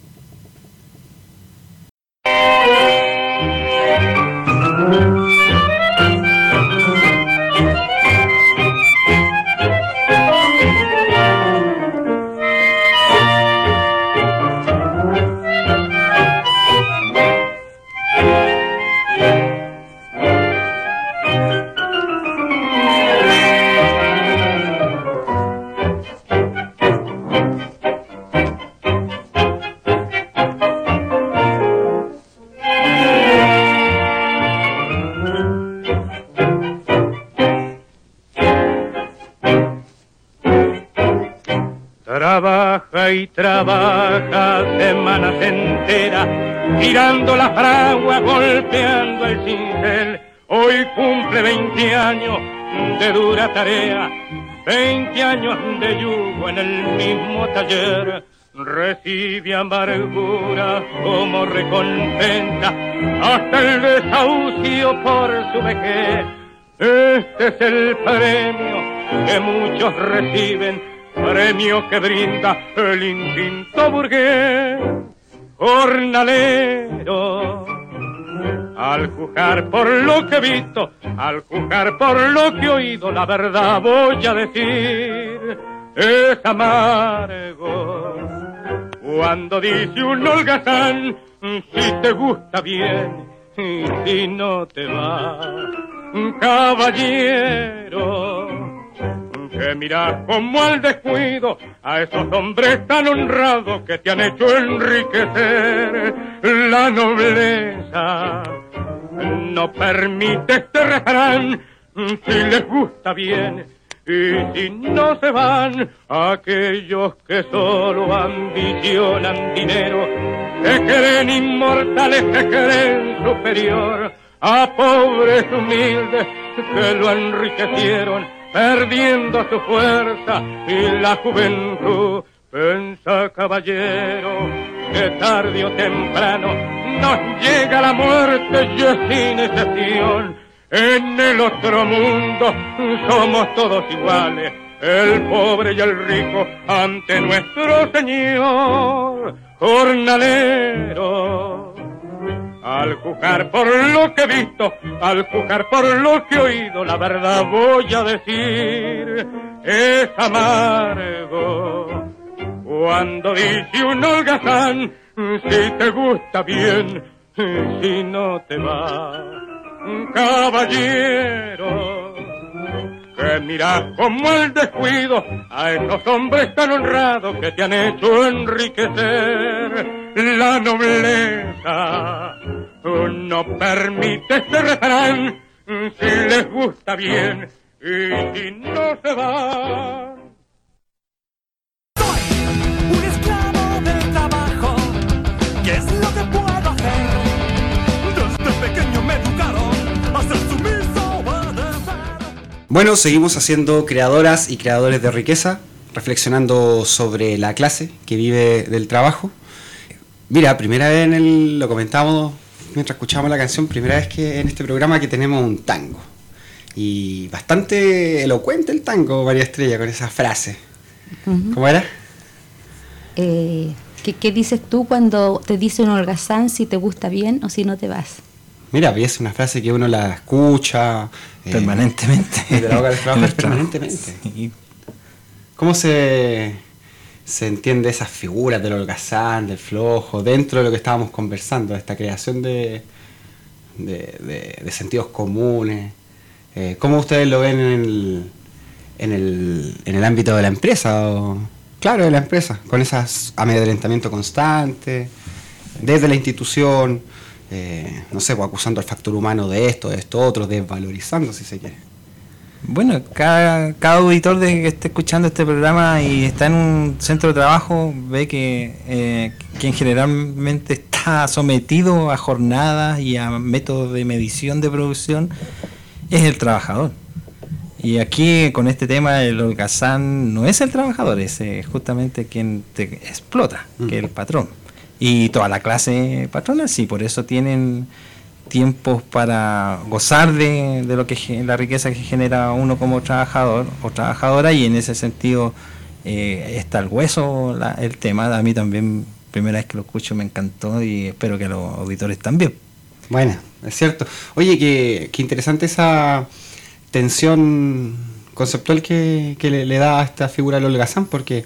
Y trabaja semanas enteras, tirando la fragua, golpeando el cincel. Hoy cumple 20 años de dura tarea, 20 años de yugo en el mismo taller. Recibe amargura como recompensa, hasta el desahucio por su vejez. Este es el premio que muchos reciben, premio que brinda el instinto burgués. Jornalero, al juzgar por lo que he visto, al juzgar por lo que he oído, la verdad voy a decir, es amargo. Cuando dice un holgazán, si te gusta bien, y si no te va, caballero, que miras como al descuido a esos hombres tan honrados que te han hecho enriquecer. La nobleza no permite este refrán, si les gusta bien y si no se van aquellos que solo ambicionan dinero, se creen inmortales, se creen superior a pobres humildes que lo enriquecieron perdiendo su fuerza y la juventud. Pensa, caballero, que tarde o temprano nos llega la muerte y es sin excepción. En el otro mundo somos todos iguales, el pobre y el rico ante nuestro Señor. Jornalero, al juzgar por lo que he visto, al juzgar por lo que he oído, la verdad voy a decir, es amargo. Cuando dice un holgazán, si te gusta bien, si no te va, caballero, que miras como el descuido a esos hombres tan honrados que te han hecho enriquecer. La nobleza no permite este refrán, si les gusta bien y si no se van. Soy un esclavo del trabajo, ¿qué es lo que puedo hacer? Desde pequeño me educaron a ser sumiso, obedecer. Bueno, seguimos haciendo creadoras y creadores de riqueza, reflexionando sobre la clase que vive del trabajo. Mira, primera vez lo comentábamos mientras escuchábamos la canción, primera vez que en este programa que tenemos un tango. Y bastante elocuente el tango, María Estrella, con esa frase. Uh-huh. ¿Cómo era? ¿Qué dices tú cuando te dice un holgazán si te gusta bien o si no te vas? Mira, es una frase que uno la escucha permanentemente. De la boca del trabajo permanentemente. Sí. ¿Cómo se entiende esas figuras del holgazán, del flojo, dentro de lo que estábamos conversando, de esta creación de sentidos comunes? ¿Cómo ustedes lo ven en el ámbito de la empresa? Claro, de la empresa, con ese amedrentamiento constante, desde la institución, no sé, acusando al factor humano de esto, otro, desvalorizando, si se quiere. Bueno, cada auditor que esté escuchando este programa y está en un centro de trabajo ve que quien generalmente está sometido a jornadas y a métodos de medición de producción es el trabajador. Y aquí con este tema el holgazán no es el trabajador, es justamente quien te explota, que es el patrón. Y toda la clase patronal, sí, por eso tienen tiempos para gozar de lo que la riqueza que genera uno como trabajador o trabajadora, y en ese sentido está el hueso el tema. A mí también, primera vez que lo escucho, me encantó y espero que a los auditores también. Bueno, es cierto. Oye, qué interesante esa tensión conceptual que le da a esta figura del holgazán, porque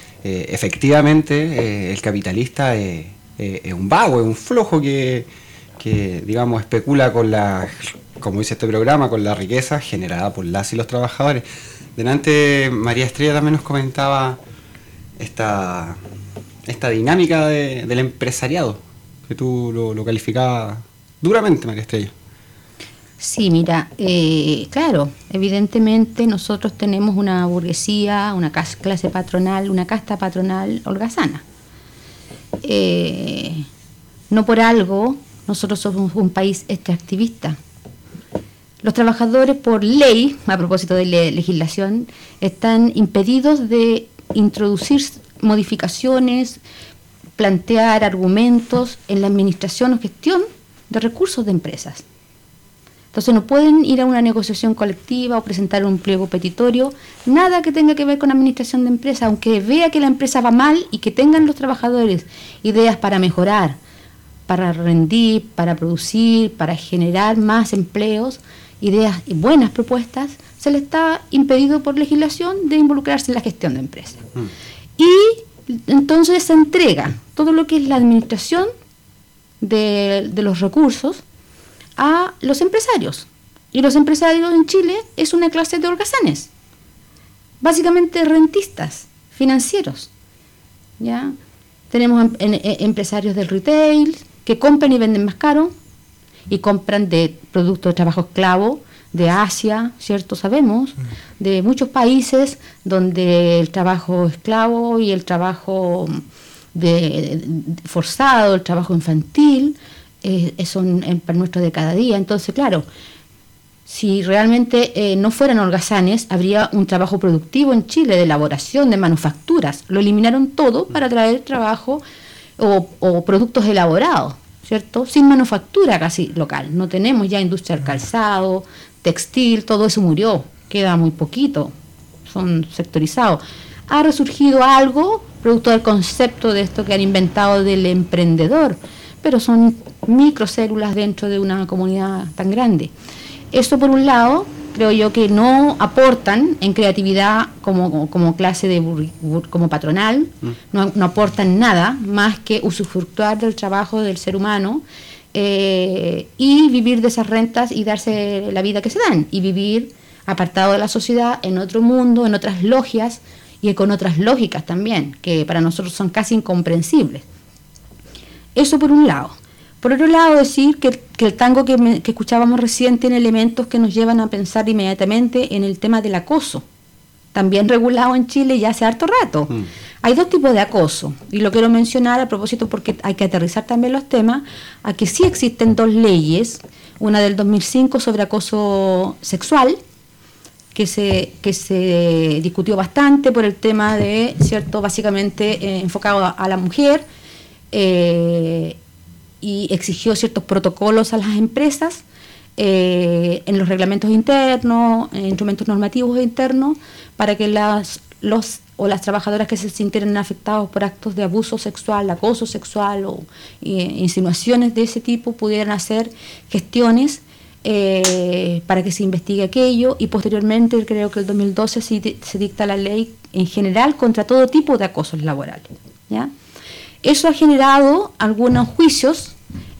efectivamente el capitalista es un vago, es un flojo que digamos especula con como dice este programa, con la riqueza generada por las y los trabajadores. Delante María Estrella también nos comentaba esta dinámica del empresariado, que tú lo calificabas duramente, María Estrella. Sí, mira, claro, evidentemente nosotros tenemos una burguesía, una clase patronal, una casta patronal holgazana. No por algo nosotros somos un país extractivista. Los trabajadores, por ley, a propósito de legislación, están impedidos de introducir modificaciones, plantear argumentos en la administración o gestión de recursos de empresas. Entonces no pueden ir a una negociación colectiva o presentar un pliego petitorio, nada que tenga que ver con administración de empresa, aunque vea que la empresa va mal y que tengan los trabajadores ideas para mejorar, para rendir, para producir, para generar más empleos, ideas y buenas propuestas, se les está impedido por legislación de involucrarse en la gestión de empresas. Y entonces se entrega todo lo que es la administración de los recursos a los empresarios. Y los empresarios en Chile es una clase de holgazanes, básicamente rentistas, financieros. ¿Ya? Tenemos empresarios del retail que compran y venden más caro y compran de productos de trabajo esclavo de Asia, ¿cierto? Sabemos, de muchos países donde el trabajo esclavo y el trabajo forzado, el trabajo infantil, son el pan nuestro de cada día. Entonces, claro, si realmente no fueran holgazanes, habría un trabajo productivo en Chile de elaboración, de manufacturas. Lo eliminaron todo para traer trabajo o productos elaborados, ¿cierto? Sin manufactura casi local. No tenemos ya industria del calzado, textil, todo eso murió, queda muy poquito, son sectorizados. Ha resurgido algo producto del concepto de esto que han inventado del emprendedor, pero son microcélulas dentro de una comunidad tan grande. Eso por un lado, creo yo que no aportan en creatividad como clase como patronal, no aportan nada más que usufructuar del trabajo del ser humano y vivir de esas rentas y darse la vida que se dan, y vivir apartado de la sociedad, en otro mundo, en otras logias y con otras lógicas también, que para nosotros son casi incomprensibles. Eso por un lado. Por otro lado, decir que el tango que escuchábamos recién tiene elementos que nos llevan a pensar inmediatamente en el tema del acoso, también regulado en Chile ya hace harto rato. Hay dos tipos de acoso, y lo quiero mencionar a propósito porque hay que aterrizar también los temas, a que sí existen dos leyes, una del 2005 sobre acoso sexual, que se discutió bastante por el tema de, ¿cierto?, básicamente enfocado a la mujer, y exigió ciertos protocolos a las empresas en los reglamentos internos, en instrumentos normativos internos, para que las trabajadoras que se sintieran afectadas por actos de abuso sexual, acoso sexual o insinuaciones de ese tipo pudieran hacer gestiones para que se investigue aquello, y posteriormente creo que el 2012 se dicta la ley en general contra todo tipo de acosos laborales, ¿ya? Eso ha generado algunos juicios,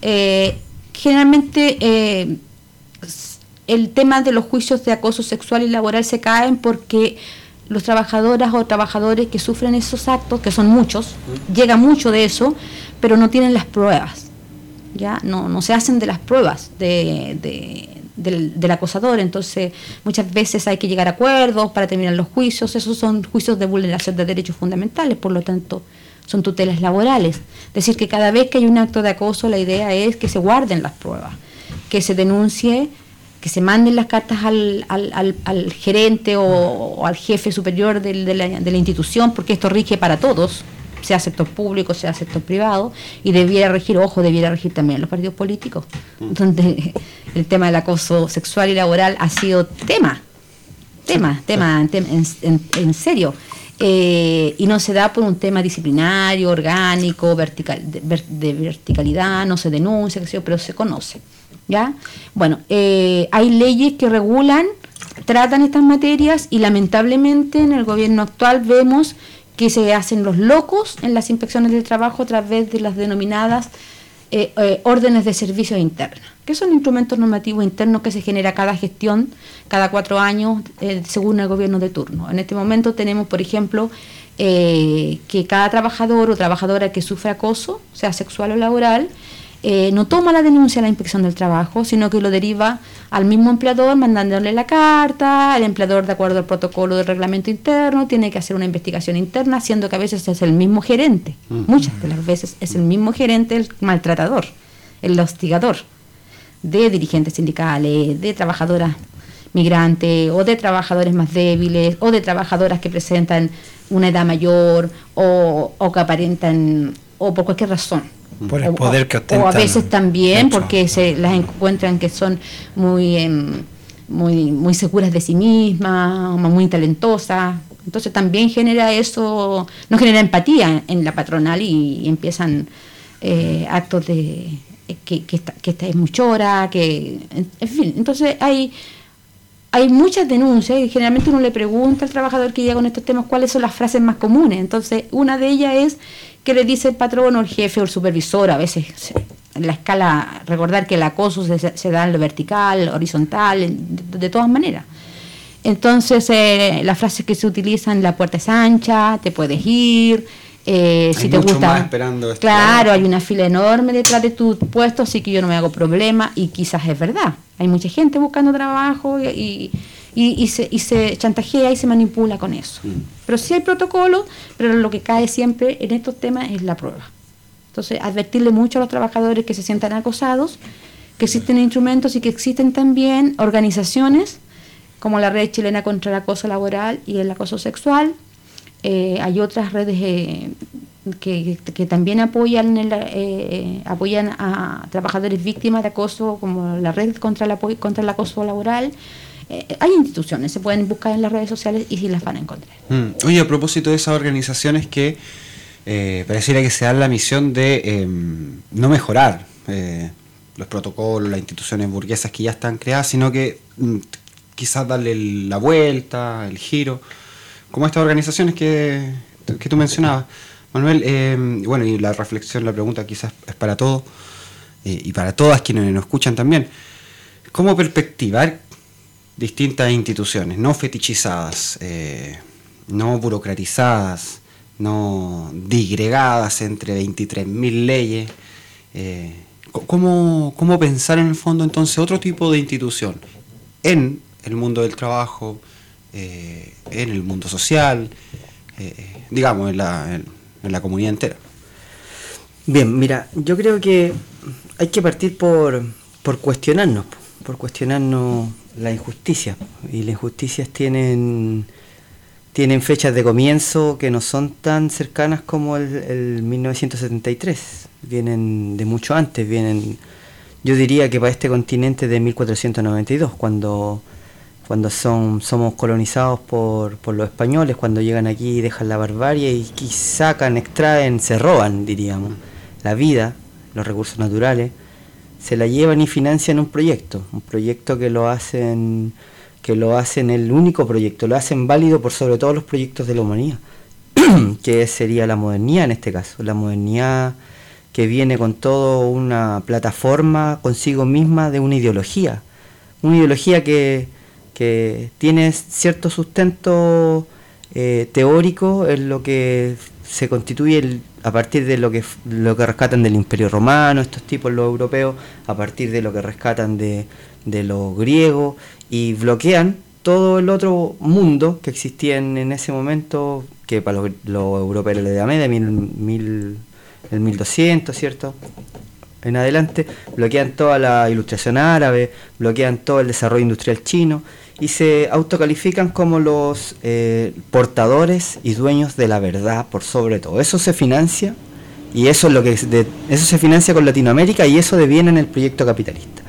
generalmente el tema de los juicios de acoso sexual y laboral se caen porque los trabajadoras o trabajadores que sufren esos actos, que son muchos, llega mucho de eso, pero no tienen las pruebas, ¿ya? No se hacen de las pruebas del acosador, entonces muchas veces hay que llegar a acuerdos para terminar los juicios. Esos son juicios de vulneración de derechos fundamentales, por lo tanto son tutelas laborales. Es decir, que cada vez que hay un acto de acoso, la idea es que se guarden las pruebas, que se denuncie, que se manden las cartas al gerente o al jefe superior de la institución, porque esto rige para todos, sea sector público, sea sector privado, y debiera regir también los partidos políticos, donde el tema del acoso sexual y laboral ha sido tema en serio. Y no se da por un tema disciplinario, orgánico, de verticalidad, no se denuncia, pero se conoce, ¿ya? Bueno, hay leyes que regulan, tratan estas materias, y lamentablemente en el gobierno actual vemos que se hacen los locos en las inspecciones de trabajo a través de las denominadas órdenes de servicio interna, que son instrumentos normativos internos que se genera cada gestión, cada 4 años, según el gobierno de turno. En este momento tenemos, por ejemplo, que cada trabajador o trabajadora que sufre acoso, sea sexual o laboral, no toma la denuncia a la inspección del trabajo, sino que lo deriva al mismo empleador, mandándole la carta. El empleador, de acuerdo al protocolo del reglamento interno, tiene que hacer una investigación interna, siendo que a veces es el mismo gerente, muchas de las veces es el mismo gerente el maltratador, el hostigador de dirigentes sindicales, de trabajadoras migrantes o de trabajadores más débiles o de trabajadoras que presentan una edad mayor o que aparentan, o por cualquier razón, Por el poder que ostentan. O a veces también Mucho. porque se las encuentran que son muy seguras de sí mismas, muy talentosas. Entonces también genera eso, no genera empatía en la patronal y empiezan actos de que esta es muy chora, que en fin. Entonces hay muchas denuncias y generalmente uno le pregunta al trabajador que llega con estos temas cuáles son las frases más comunes. Entonces una de ellas es que le dice el patrón o el jefe o el supervisor, a veces en la escala, recordar que el acoso se da en lo vertical, horizontal, de todas maneras. Entonces las frases que se utilizan, la puerta es ancha, te puedes ir, si te mucho gusta, más esperando esto. claro, hay una fila enorme detrás de tu puesto, así que yo no me hago problema, y quizás es verdad, hay mucha gente buscando trabajo y se chantajea y se manipula con eso. Pero sí hay protocolos, pero lo que cae siempre en estos temas es la prueba. Entonces, advertirle mucho a los trabajadores que se sientan acosados, que existen instrumentos y que existen también organizaciones como la Red Chilena contra el Acoso Laboral y el Acoso Sexual. Hay otras redes que también apoyan a trabajadores víctimas de acoso, como la Red contra el Acoso Laboral. Hay instituciones, se pueden buscar en las redes sociales y sí las van a encontrar. Oye, a propósito de esas organizaciones que pareciera que se dan la misión de no mejorar los protocolos, las instituciones burguesas que ya están creadas, sino que quizás darle la vuelta, el giro, como estas organizaciones que tú mencionabas, Manuel. Bueno, y la reflexión, la pregunta quizás es para todos y para todas quienes nos escuchan también. ¿Cómo perspectivar distintas instituciones no fetichizadas, no burocratizadas, no disgregadas entre 23.000 leyes? ¿Cómo pensar en el fondo entonces otro tipo de institución en el mundo del trabajo, en el mundo social, digamos, en la comunidad entera? Bien, mira, yo creo que hay que partir por cuestionarnos la injusticia. Y las injusticias tienen fechas de comienzo que no son tan cercanas como el 1973. Vienen de mucho antes, yo diría que para este continente de 1492, cuando somos colonizados por los españoles, cuando llegan aquí y dejan la barbarie y sacan, extraen, se roban, diríamos, la vida, los recursos naturales, se la llevan y financian un proyecto que lo hacen el único proyecto, lo hacen válido por sobre todos los proyectos de la humanidad, que sería la modernidad en este caso, la modernidad que viene con toda una plataforma consigo misma de una ideología que tiene cierto sustento teórico en lo que se constituye a partir de lo que rescatan del Imperio Romano, estos tipos, los europeos, a partir de lo que rescatan de los griegos, y bloquean todo el otro mundo que existía en ese momento, que para los europeos le da media, el 1200, ¿cierto? En adelante, bloquean toda la ilustración árabe, bloquean todo el desarrollo industrial chino, y se autocalifican como los portadores y dueños de la verdad por sobre todo. Eso se financia, y eso se financia con Latinoamérica, y eso deviene en el proyecto capitalista.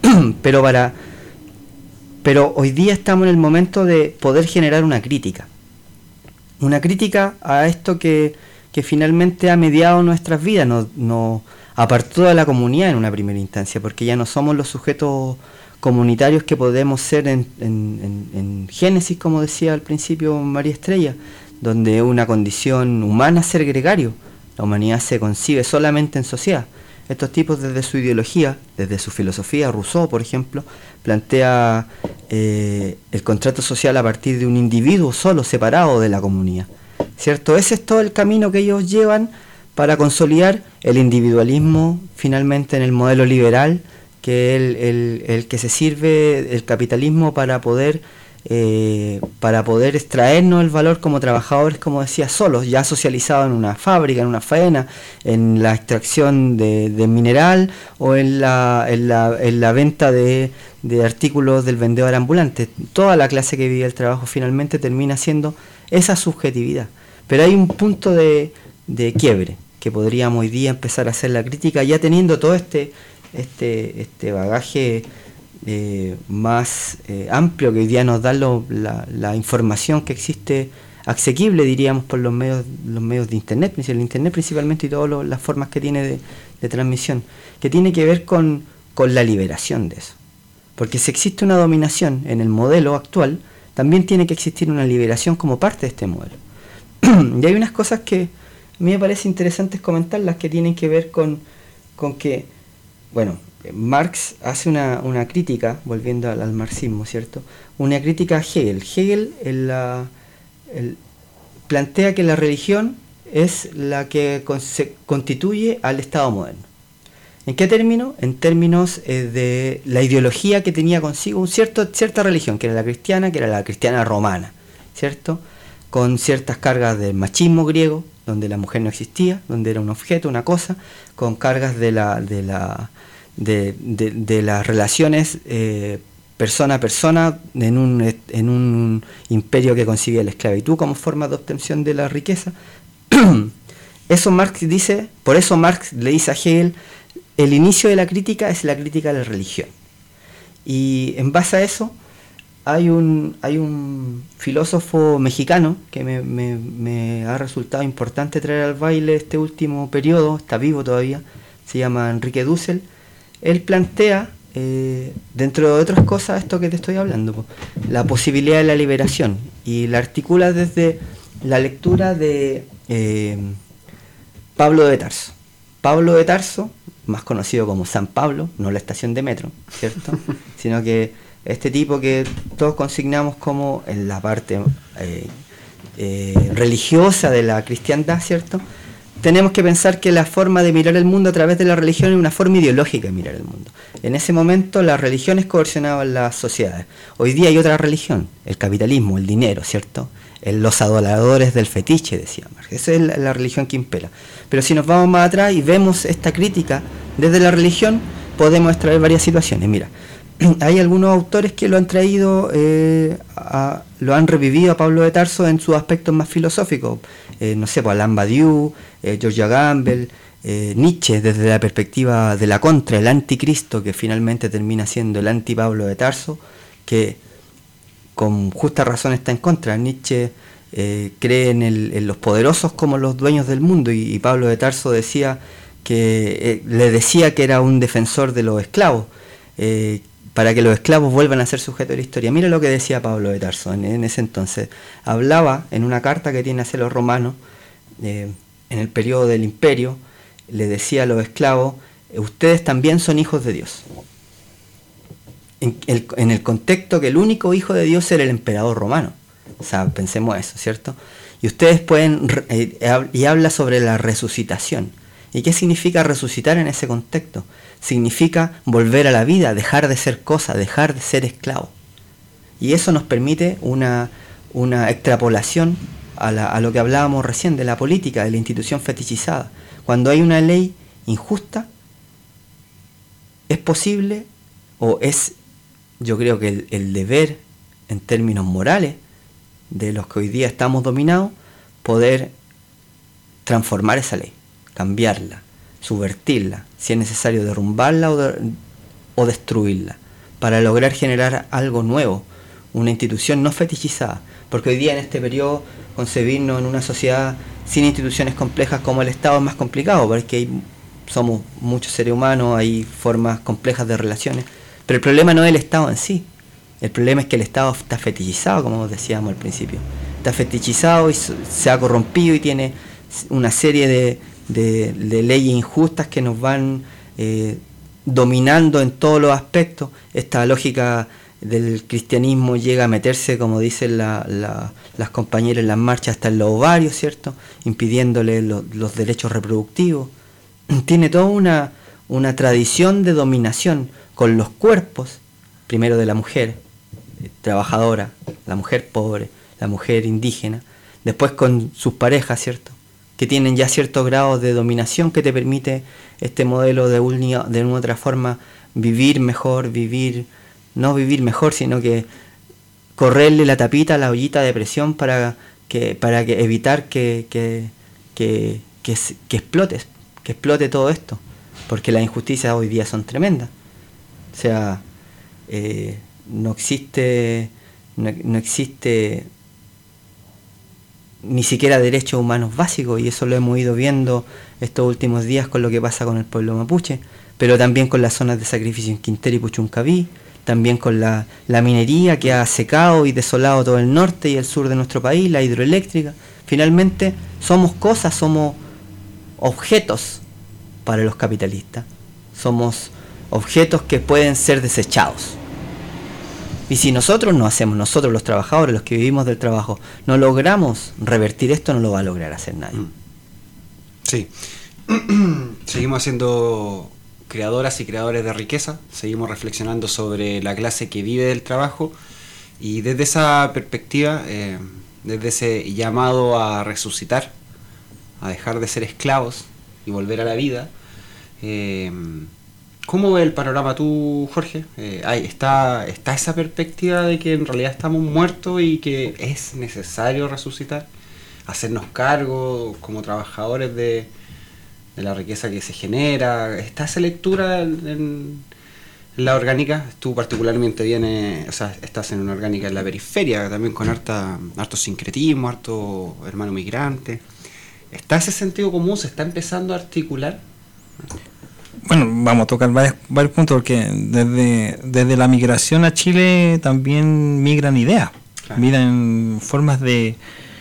Pero hoy día estamos en el momento de poder generar una crítica a esto que finalmente ha mediado nuestras vidas, nos apartó de la comunidad en una primera instancia, porque ya no somos los sujetos comunitarios que podemos ser en Génesis, como decía al principio María Estrella, donde es una condición humana ser gregario. La humanidad se concibe solamente en sociedad. Estos tipos, desde su ideología, desde su filosofía, Rousseau, por ejemplo, plantea el contrato social a partir de un individuo solo, separado de la comunidad, ¿cierto? Ese es todo el camino que ellos llevan para consolidar el individualismo finalmente en el modelo liberal, que es el que se sirve el capitalismo para poder extraernos el valor como trabajadores, como decía, solos, ya socializados en una fábrica, en una faena, en la extracción de mineral o en la venta de artículos del vendedor ambulante. Toda la clase que vive el trabajo finalmente termina siendo esa subjetividad. Pero hay un punto de quiebre, que podríamos hoy día empezar a hacer la crítica, ya teniendo todo este bagaje más amplio que hoy día nos da la información que existe asequible, diríamos, por los medios de internet, el internet principalmente y todas las formas que tiene de transmisión, que tiene que ver con la liberación de eso. Porque si existe una dominación en el modelo actual, también tiene que existir una liberación como parte de este modelo. Y hay unas cosas que a mí me parece interesantes comentarlas, que tienen que ver con que, bueno, Marx hace una crítica, volviendo al marxismo, ¿cierto? Una crítica a Hegel. Hegel plantea que la religión es la que se constituye al Estado moderno. ¿En qué término? En términos de la ideología que tenía consigo cierta religión, que era la cristiana romana, ¿cierto? Con ciertas cargas del machismo griego, donde la mujer no existía, donde era un objeto, una cosa, con cargas de las relaciones persona a persona en un imperio que concibía la esclavitud como forma de obtención de la riqueza. Eso Marx dice, por eso Marx le dice a Hegel, el inicio de la crítica es la crítica de la religión. Y en base a eso hay un filósofo mexicano que me ha resultado importante traer al baile este último periodo, está vivo todavía, se llama Enrique Dussel. Él plantea, dentro de otras cosas, esto que te estoy hablando, la posibilidad de la liberación, y la articula desde la lectura de Pablo de Tarso. Pablo de Tarso, más conocido como San Pablo, no la estación de metro, ¿cierto? Sino que este tipo que todos consignamos como en la parte religiosa de la cristiandad, ¿cierto? Tenemos que pensar que la forma de mirar el mundo a través de la religión es una forma ideológica de mirar el mundo. En ese momento las religiones coercionaban las sociedades. Hoy día hay otra religión, el capitalismo, el dinero, ¿cierto? Los adoradores del fetiche, decía Marx. Esa es la religión que impera. Pero si nos vamos más atrás y vemos esta crítica desde la religión, podemos extraer varias situaciones. Mira, hay algunos autores que lo han traído, lo han revivido a Pablo de Tarso en sus aspectos más filosóficos. No sé, pues Alain Badiou, Georgia Gamble, Nietzsche desde la perspectiva de la contra, el anticristo, que finalmente termina siendo el anti-Pablo de Tarso, que con justa razón está en contra. Nietzsche cree en los poderosos como los dueños del mundo, y Pablo de Tarso decía que le decía que era un defensor de los esclavos, para que los esclavos vuelvan a ser sujetos de la historia. Mira lo que decía Pablo de Tarso en ese entonces. Hablaba en una carta que tiene hacia los romanos, en el periodo del imperio, le decía a los esclavos, ustedes también son hijos de Dios. En el contexto que el único hijo de Dios era el emperador romano. O sea, pensemos eso, ¿cierto? Y ustedes pueden, y habla sobre la resucitación. ¿Y qué significa resucitar en ese contexto? Significa volver a la vida, dejar de ser cosa, dejar de ser esclavo. Y eso nos permite una extrapolación a lo que hablábamos recién de la política, de la institución fetichizada. Cuando hay una ley injusta, es posible, o es, yo creo que el deber en términos morales de los que hoy día estamos dominados, poder transformar esa ley, cambiarla, subvertirla, si es necesario derrumbarla o destruirla, para lograr generar algo nuevo, una institución no fetichizada, porque hoy día en este periodo concebirnos en una sociedad sin instituciones complejas como el Estado es más complicado, porque somos muchos seres humanos, hay formas complejas de relaciones, pero el problema no es el Estado en sí, el problema es que el Estado está fetichizado, como decíamos al principio, está fetichizado y se ha corrompido y tiene una serie de leyes injustas que nos van dominando en todos los aspectos. Esta lógica del cristianismo llega a meterse, como dicen las compañeras en las marchas, hasta en los ovarios, ¿cierto? Impidiéndole los derechos reproductivos. Tiene toda una tradición de dominación con los cuerpos, primero de la mujer trabajadora, la mujer pobre, la mujer indígena, después con sus parejas, ¿cierto?, que tienen ya cierto grado de dominación que te permite este modelo de una otra forma vivir mejor, no vivir mejor, sino que correrle la tapita a la ollita de presión para evitar que explote todo esto, porque las injusticias hoy día son tremendas. O sea, no existe ni siquiera derechos humanos básicos, y eso lo hemos ido viendo estos últimos días con lo que pasa con el pueblo mapuche, pero también con las zonas de sacrificio en Quintero y Puchuncaví, también con la minería que ha secado y desolado todo el norte y el sur de nuestro país, la hidroeléctrica. Finalmente somos objetos para los capitalistas, somos objetos que pueden ser desechados. Y si nosotros los trabajadores, los que vivimos del trabajo, no logramos revertir esto, no lo va a lograr hacer nadie. Sí. Seguimos siendo creadoras y creadores de riqueza, seguimos reflexionando sobre la clase que vive del trabajo, y desde esa perspectiva, desde ese llamado a resucitar, a dejar de ser esclavos y volver a la vida, ¿cómo ve el panorama tú, Jorge? ¿Está esa perspectiva de que en realidad estamos muertos y que es necesario resucitar? Hacernos cargo como trabajadores de la riqueza que se genera. ¿Está esa lectura en la orgánica? Tú particularmente estás en una orgánica en la periferia, también con harto sincretismo, harto hermano migrante. ¿Está ese sentido común? ¿Se está empezando a articular? Bueno, vamos a tocar varios puntos, porque desde la migración a Chile también migran ideas, claro. Migran formas de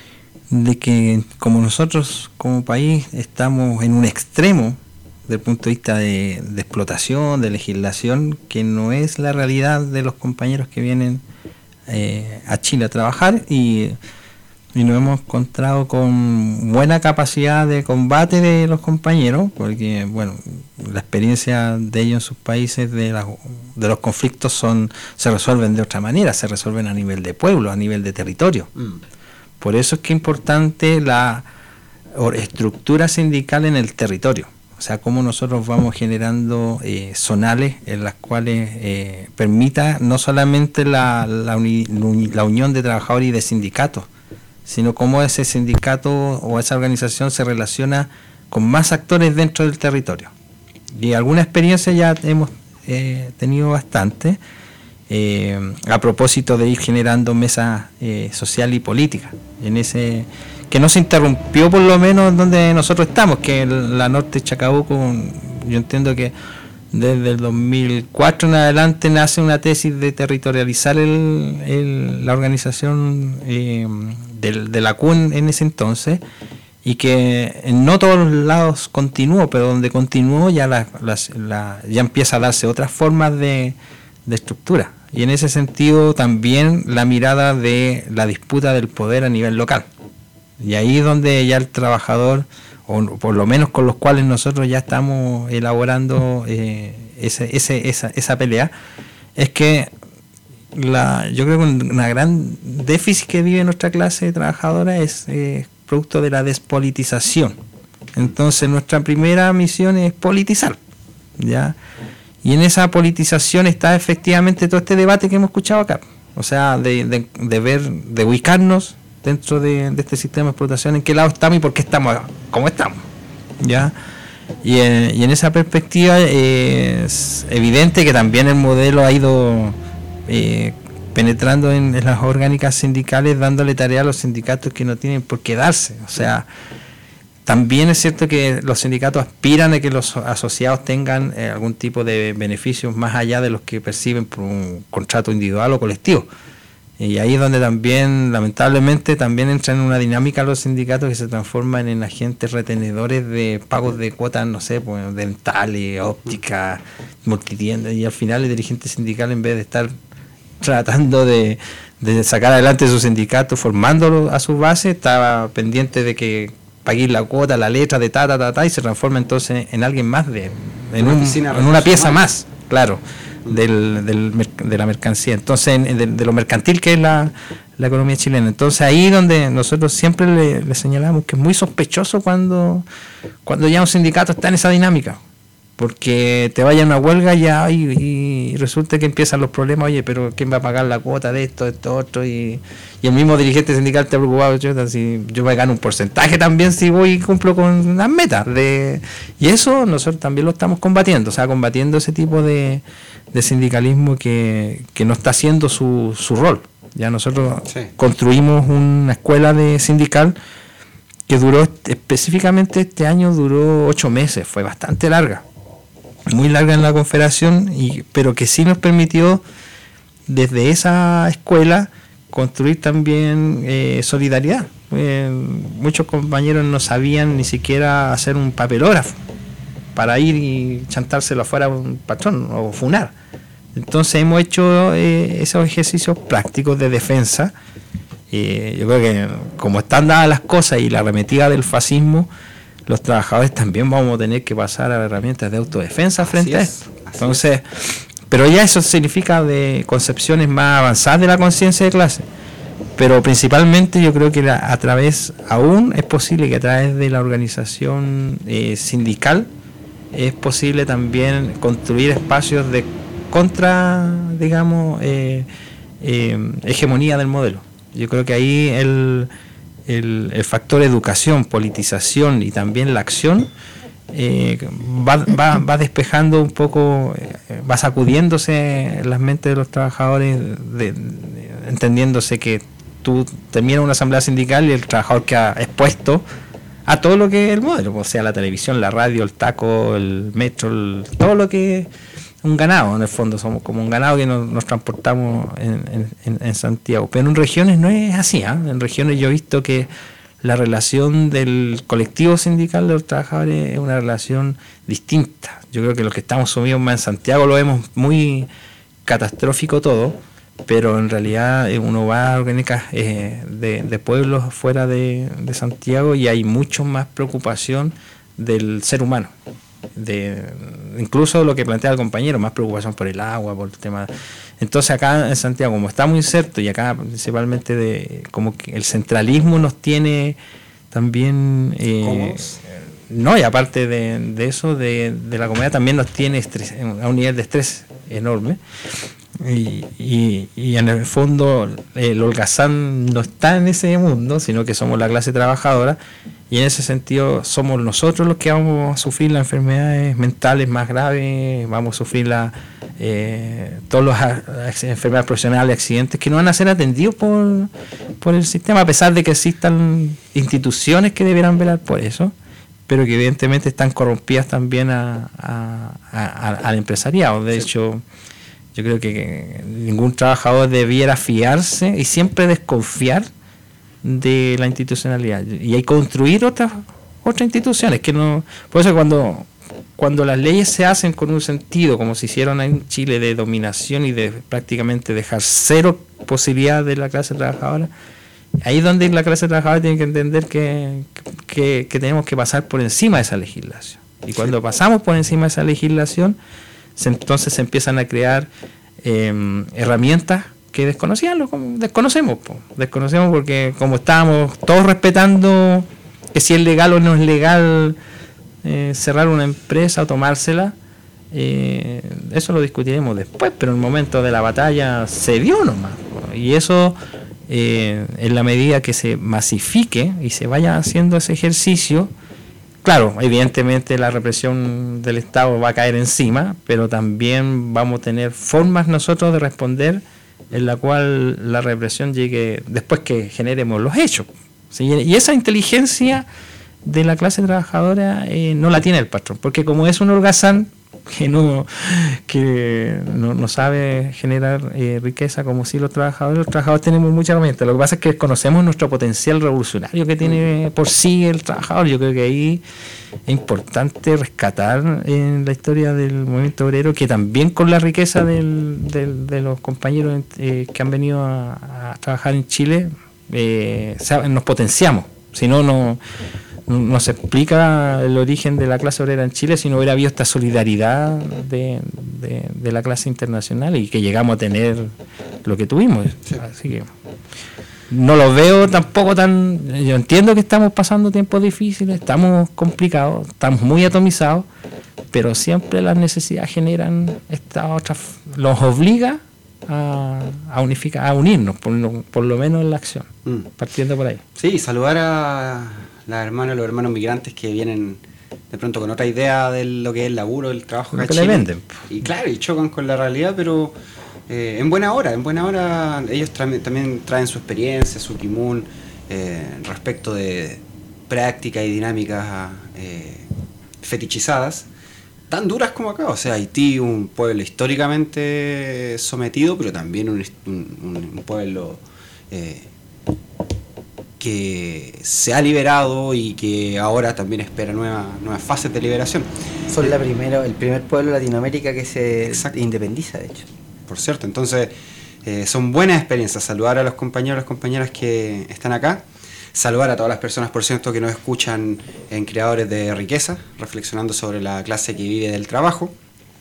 que como nosotros como país estamos en un extremo desde el punto de vista de explotación, de legislación, que no es la realidad de los compañeros que vienen a Chile a trabajar, y nos hemos encontrado con buena capacidad de combate de los compañeros, porque bueno, la experiencia de ellos en sus países de los conflictos se resuelven de otra manera, se resuelven a nivel de pueblo, a nivel de territorio. Por eso es que es importante la estructura sindical en el territorio, o sea, cómo nosotros vamos generando zonales en las cuales permita no solamente la unión de trabajadores y de sindicatos, sino cómo ese sindicato o esa organización se relaciona con más actores dentro del territorio. Y alguna experiencia ya hemos tenido bastante, a propósito de ir generando mesas social y política, que no se interrumpió por lo menos donde nosotros estamos, que la Norte Chacabuco. Yo entiendo que desde el 2004 en adelante nace una tesis de territorializar la organización de la CUN en ese entonces, y que en no todos los lados continuó, pero donde continuó ya ya empieza a darse otras formas de estructura, y en ese sentido también la mirada de la disputa del poder a nivel local, y ahí es donde ya el trabajador, o por lo menos con los cuales nosotros ya estamos elaborando esa pelea, es que yo creo que una gran déficit que vive nuestra clase trabajadora es producto de la despolitización. Entonces nuestra primera misión es politizar, ¿ya? Y en esa politización está efectivamente todo este debate que hemos escuchado acá, o sea, de ubicarnos dentro de este sistema de explotación, en qué lado estamos y por qué estamos como estamos, ¿ya? Y en esa perspectiva es evidente que también el modelo ha ido penetrando en las orgánicas sindicales, dándole tarea a los sindicatos que no tienen por qué darse. O sea, también es cierto que los sindicatos aspiran a que los asociados tengan algún tipo de beneficios más allá de los que perciben por un contrato individual o colectivo. Y ahí es donde también, lamentablemente, también entran en una dinámica los sindicatos que se transforman en agentes retenedores de pagos de cuotas, no sé, pues, dentales, ópticas, multitiendas, y al final el dirigente sindical, en vez de estar tratando de sacar adelante su sindicato, formándolo a su base, estaba pendiente de que pague la cuota, la letra de y se transforma entonces en alguien más, en una pieza más, claro, de la mercancía, entonces de lo mercantil que es la economía chilena. Entonces ahí donde nosotros siempre le señalamos que es muy sospechoso cuando ya un sindicato está en esa dinámica, porque te vaya a una huelga ya y resulta que empiezan los problemas, oye, pero ¿quién va a pagar la cuota de esto, otro? Y el mismo dirigente sindical te ha preocupado, si yo me gano un porcentaje también si voy y cumplo con las metas. Y eso nosotros también lo estamos combatiendo, o sea, combatiendo ese tipo de sindicalismo que no está haciendo su rol. Ya nosotros construimos una escuela de sindical que duró, específicamente este año duró 8 meses, fue bastante larga, muy larga en la Confederación, pero que sí nos permitió desde esa escuela construir también solidaridad. Muchos compañeros no sabían ni siquiera hacer un papelógrafo para ir y chantárselo afuera a un patrón o funar. Entonces hemos hecho esos ejercicios prácticos de defensa. Yo creo que como están dadas las cosas y la arremetida del fascismo, los trabajadores también vamos a tener que pasar a herramientas de autodefensa frente a esto. Entonces, pero ya eso significa de concepciones más avanzadas de la conciencia de clase. Pero principalmente yo creo que aún es posible que a través de la organización sindical es posible también construir espacios de contra, digamos, hegemonía del modelo. Yo creo que ahí el factor educación, politización y también la acción va despejando un poco, va sacudiéndose las mentes de los trabajadores, entendiéndose que tú terminas una asamblea sindical y el trabajador queda expuesto a todo lo que es el modelo, o sea, la televisión, la radio, el taco, el metro, todo lo que un ganado, en el fondo somos como un ganado que nos transportamos en Santiago, pero en regiones no es así, ¿eh? En regiones yo he visto que la relación del colectivo sindical de los trabajadores es una relación distinta. Yo creo que los que estamos sumidos más en Santiago lo vemos muy catastrófico todo, pero en realidad uno va a orgánicas de pueblos fuera de Santiago y hay mucho más preocupación del ser humano. Incluso lo que plantea el compañero, más preocupación por el agua, por el tema. Entonces acá en Santiago, como está muy inserto y acá principalmente como que el centralismo nos tiene también no, y aparte de eso, de la comunidad también nos tiene estrés, a un nivel de estrés enorme. Y en el fondo el holgazán no está en ese mundo, sino que somos la clase trabajadora, y en ese sentido somos nosotros los que vamos a sufrir las enfermedades mentales más graves, vamos a sufrir todas las enfermedades profesionales, accidentes que no van a ser atendidos por el sistema, a pesar de que existan instituciones que debieran velar por eso, pero que evidentemente están corrompidas también al empresariado. De hecho, yo creo que ningún trabajador debiera fiarse y siempre desconfiar de la institucionalidad. Y hay que construir otras instituciones que no. Por eso cuando las leyes se hacen con un sentido, como se hicieron en Chile, de dominación y de prácticamente dejar cero posibilidad de la clase trabajadora, ahí es donde la clase trabajadora tiene que entender que tenemos que pasar por encima de esa legislación. Y cuando pasamos por encima de esa legislación, entonces se empiezan a crear herramientas que desconocemos porque como estábamos todos respetando que si es legal o no es legal cerrar una empresa o tomársela, eso lo discutiremos después, pero en el momento de la batalla se dio nomás, y eso en la medida que se masifique y se vaya haciendo ese ejercicio. Claro, evidentemente la represión del Estado va a caer encima, pero también vamos a tener formas nosotros de responder en la cual la represión llegue después que generemos los hechos. ¿Sí? Y esa inteligencia de la clase trabajadora no la tiene el patrón, porque como es un holgazán que no sabe generar riqueza como si los trabajadores tenemos muchas herramientas. Lo que pasa es que conocemos nuestro potencial revolucionario que tiene por sí el trabajador. Yo creo que ahí es importante rescatar en la historia del movimiento obrero que también con la riqueza de los compañeros que han venido a trabajar en Chile nos potenciamos. Si no se explica el origen de la clase obrera en Chile si no hubiera habido esta solidaridad de la clase internacional y que llegamos a tener lo que tuvimos. Sí. Así que no lo veo tampoco yo entiendo que estamos pasando tiempos difíciles, estamos complicados, estamos muy atomizados, pero siempre las necesidades generan los obliga a unificar, a unirnos, por lo menos en la acción, partiendo por ahí. Sí, saludar a los hermanos migrantes que vienen de pronto con otra idea de lo que es el laburo, el trabajo que le venden. Y claro, y chocan con la realidad, pero en buena hora ellos también traen su experiencia, su kimun, respecto de prácticas y dinámicas fetichizadas, tan duras como acá. O sea, Haití, un pueblo históricamente sometido, pero también un pueblo que se ha liberado y que ahora también espera nuevas fases de liberación. Son el primer pueblo de Latinoamérica que se independiza, de hecho. Por cierto, entonces son buenas experiencias. Saludar a los compañeros y las compañeras que están acá. Saludar a todas las personas, por cierto, que nos escuchan en Creadores de Riqueza, reflexionando sobre la clase que vive del trabajo.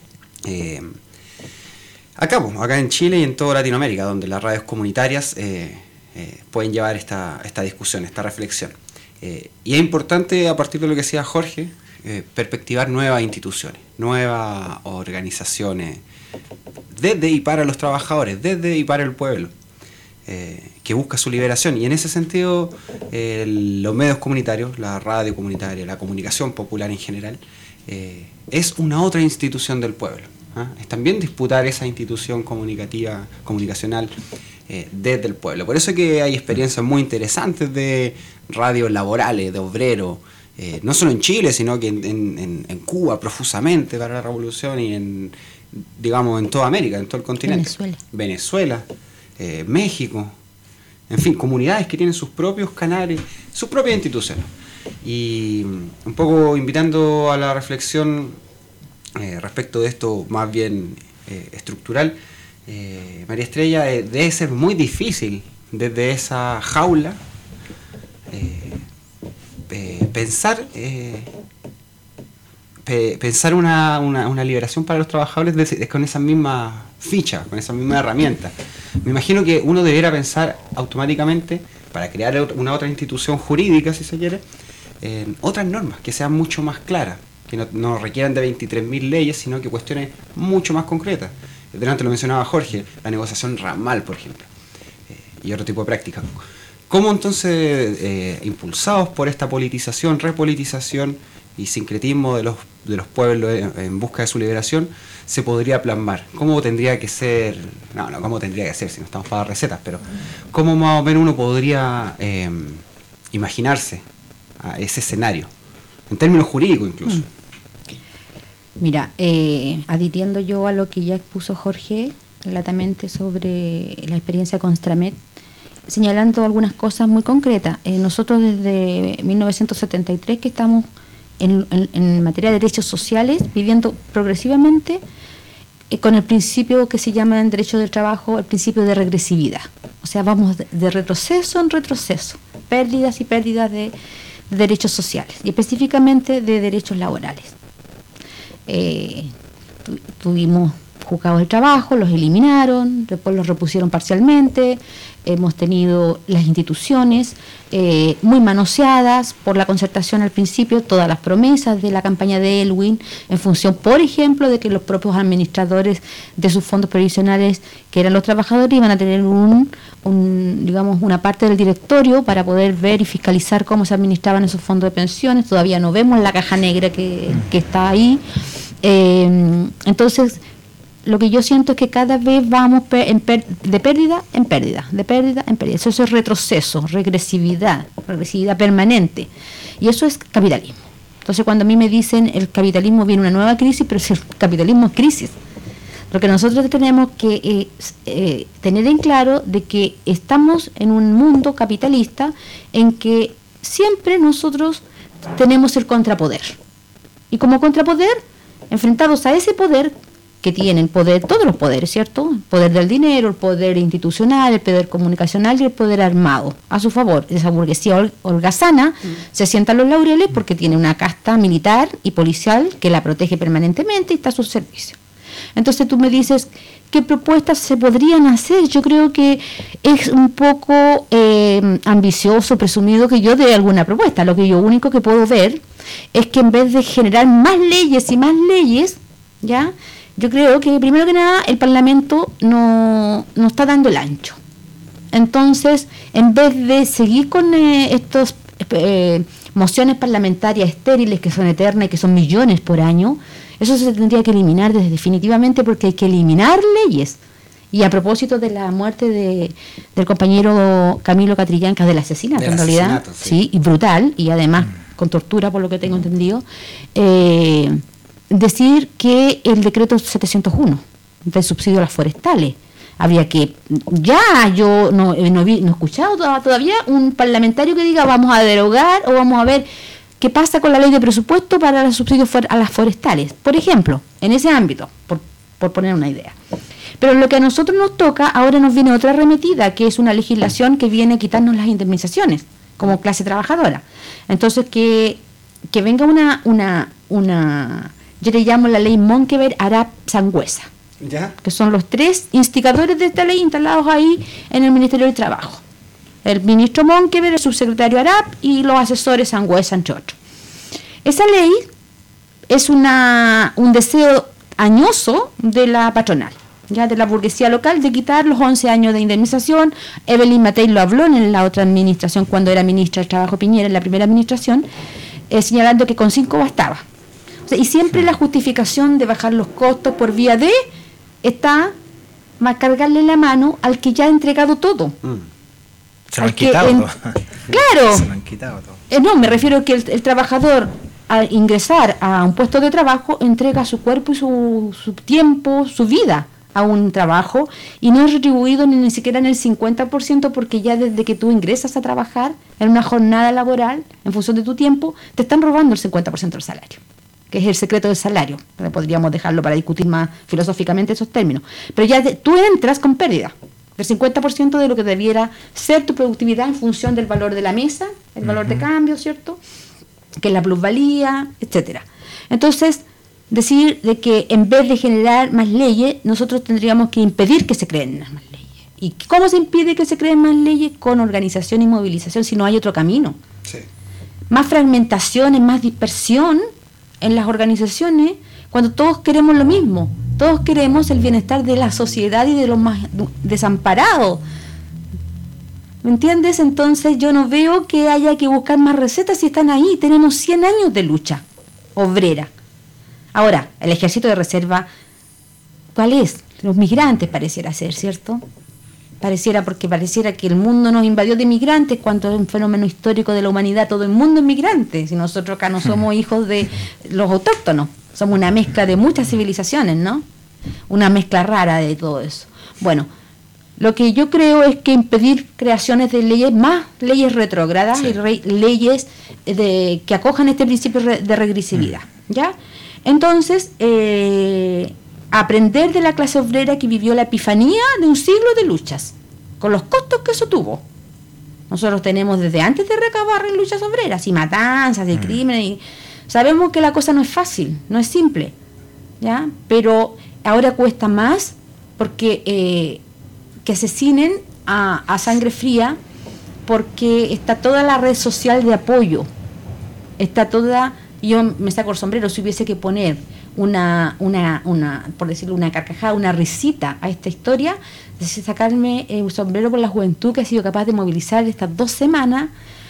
Acá en Chile y en toda Latinoamérica, donde las radios comunitarias pueden llevar esta discusión, esta reflexión. Y es importante, a partir de lo que decía Jorge, perspectivar nuevas instituciones, nuevas organizaciones, desde y para los trabajadores, desde y para el pueblo, que busca su liberación. Y en ese sentido, los medios comunitarios, la radio comunitaria, la comunicación popular en general, es una otra institución del pueblo. Es también disputar esa institución comunicacional desde el pueblo. Por eso es que hay experiencias muy interesantes de radios laborales, de obreros, no solo en Chile, sino que en Cuba profusamente para la revolución y en toda América, en todo el continente. Venezuela, México, en fin, comunidades que tienen sus propios canales, sus propias instituciones. Y un poco invitando a la reflexión respecto de esto más bien estructural, María Estrella, debe ser muy difícil desde esa jaula pensar una liberación para los trabajadores con esa misma ficha, con esa misma herramienta. Me imagino que uno debiera pensar automáticamente, para crear una otra institución jurídica, si se quiere, en otras normas que sean mucho más claras, que no requieran de 23.000 leyes, sino que cuestiones mucho más concretas. Delante lo mencionaba Jorge, la negociación ramal, por ejemplo, y otro tipo de prácticas. ¿Cómo entonces, impulsados por esta politización, repolitización y sincretismo de los pueblos en busca de su liberación, se podría plasmar? ¿Cómo tendría que ser? No, ¿cómo tendría que ser si no estamos para dar recetas? Pero ¿cómo más o menos uno podría imaginarse a ese escenario? En términos jurídicos incluso. Mira, adhiriendo yo a lo que ya expuso Jorge, latamente sobre la experiencia con Stramet, señalando algunas cosas muy concretas. Nosotros desde 1973 que estamos en materia de derechos sociales, viviendo progresivamente con el principio que se llama en derecho del trabajo, el principio de regresividad. O sea, vamos de retroceso en retroceso, pérdidas y pérdidas de derechos sociales, y específicamente de derechos laborales. Tuvimos juzgados del trabajo, los eliminaron, después los repusieron parcialmente. Hemos tenido las instituciones muy manoseadas por la concertación al principio, todas las promesas de la campaña de Elwin, en función, por ejemplo, de que los propios administradores de sus fondos previsionales, que eran los trabajadores, iban a tener una parte del directorio para poder ver y fiscalizar cómo se administraban esos fondos de pensiones. Todavía no vemos la caja negra que está ahí. Entonces, lo que yo siento es que cada vez vamos de pérdida en pérdida, de pérdida en pérdida. Eso es retroceso, regresividad permanente. Y eso es capitalismo. Entonces, cuando a mí me dicen el capitalismo viene una nueva crisis, pero si el capitalismo es crisis. Lo que nosotros tenemos que tener en claro de que estamos en un mundo capitalista en que siempre nosotros tenemos el contrapoder. Y como contrapoder, enfrentados a ese poder, que tienen poder, todos los poderes, ¿cierto? El poder del dinero, el poder institucional, el poder comunicacional y el poder armado. A su favor, esa burguesía holgazana se sienta en los laureles porque tiene una casta militar y policial que la protege permanentemente y está a su servicio. Entonces tú me dices, ¿qué propuestas se podrían hacer? Yo creo que es un poco ambicioso, presumido que yo dé alguna propuesta. Lo que yo único que puedo ver es que en vez de generar más leyes y más leyes, ¿ya? Yo creo que primero que nada el Parlamento no está dando el ancho. Entonces, en vez de seguir con estos mociones parlamentarias estériles que son eternas y que son millones por año, eso se tendría que eliminar definitivamente, porque hay que eliminar leyes. Y a propósito de la muerte del compañero Camilo Catrillanca, que es del asesinato en realidad, sí, y brutal, y además con tortura por lo que tengo entendido, decir que el decreto 701 del subsidio a las forestales, habría que, yo no he escuchado todavía un parlamentario que diga vamos a derogar o vamos a ver qué pasa con la ley de presupuesto para los subsidios a las forestales, por ejemplo, en ese ámbito, por poner una idea. Pero lo que a nosotros nos toca, ahora nos viene otra arremetida, que es una legislación que viene a quitarnos las indemnizaciones como clase trabajadora. Entonces que venga una yo le llamo la ley Monkeberg, Arap, Sangüesa, ¿ya? Que son los 3 instigadores de esta ley instalados ahí en el Ministerio del Trabajo. El ministro Monkeberg, el subsecretario Arap y los asesores Sangüesa, entre otros. Esa ley es un deseo añoso de la patronal, ya de la burguesía local, de quitar los 11 años de indemnización. Evelyn Matei lo habló en la otra administración, cuando era ministra del Trabajo Piñera, en la primera administración, señalando que con 5 bastaba. Y siempre la justificación de bajar los costos por vía de está más cargarle la mano al que ya ha entregado todo. Se lo han quitado todo. Claro. Se lo han quitado todo. No, me refiero a que el trabajador, al ingresar a un puesto de trabajo, entrega su cuerpo y su tiempo, su vida a un trabajo, y no es retribuido ni siquiera en el 50%, porque ya desde que tú ingresas a trabajar en una jornada laboral, en función de tu tiempo, te están robando el 50% del salario, que es el secreto del salario. Podríamos dejarlo para discutir más filosóficamente esos términos. Pero ya tú entras con pérdida del 50% de lo que debiera ser tu productividad en función del valor de la mesa, el valor de cambio, ¿cierto?, que es la plusvalía, etcétera. Entonces, decir de que en vez de generar más leyes, nosotros tendríamos que impedir que se creen más leyes. ¿Y cómo se impide que se creen más leyes? Con organización y movilización, si no hay otro camino. Sí. Más fragmentaciones, más dispersión en las organizaciones, cuando todos queremos lo mismo. Todos queremos el bienestar de la sociedad y de los más desamparados. ¿Me entiendes? Entonces yo no veo que haya que buscar más recetas si están ahí. Tenemos 100 años de lucha obrera. Ahora, el ejército de reserva, ¿cuál es? Los migrantes pareciera ser, ¿cierto? Pareciera que el mundo nos invadió de migrantes, cuando es un fenómeno histórico de la humanidad. Todo el mundo es migrante. Si nosotros acá no somos hijos de los autóctonos, somos una mezcla de muchas civilizaciones, ¿no? Una mezcla rara de todo eso. Bueno, lo que yo creo es que impedir creaciones de leyes, más leyes retrógradas, sí, y leyes que acojan este principio de regresividad, ¿ya? Entonces, aprender de la clase obrera que vivió la epifanía de un siglo de luchas, con los costos que eso tuvo. Nosotros tenemos desde antes de recabar en luchas obreras, y matanzas, y crímenes, y sabemos que la cosa no es fácil, no es simple, ¿ya? Pero ahora cuesta más, porque que asesinen a sangre fría, porque está toda la red social de apoyo, está toda. Yo me saco el sombrero si hubiese que poner una por decirlo, una carcajada, una risita a esta historia, de sacarme un sombrero por la juventud que ha sido capaz de movilizar estas 2 semanas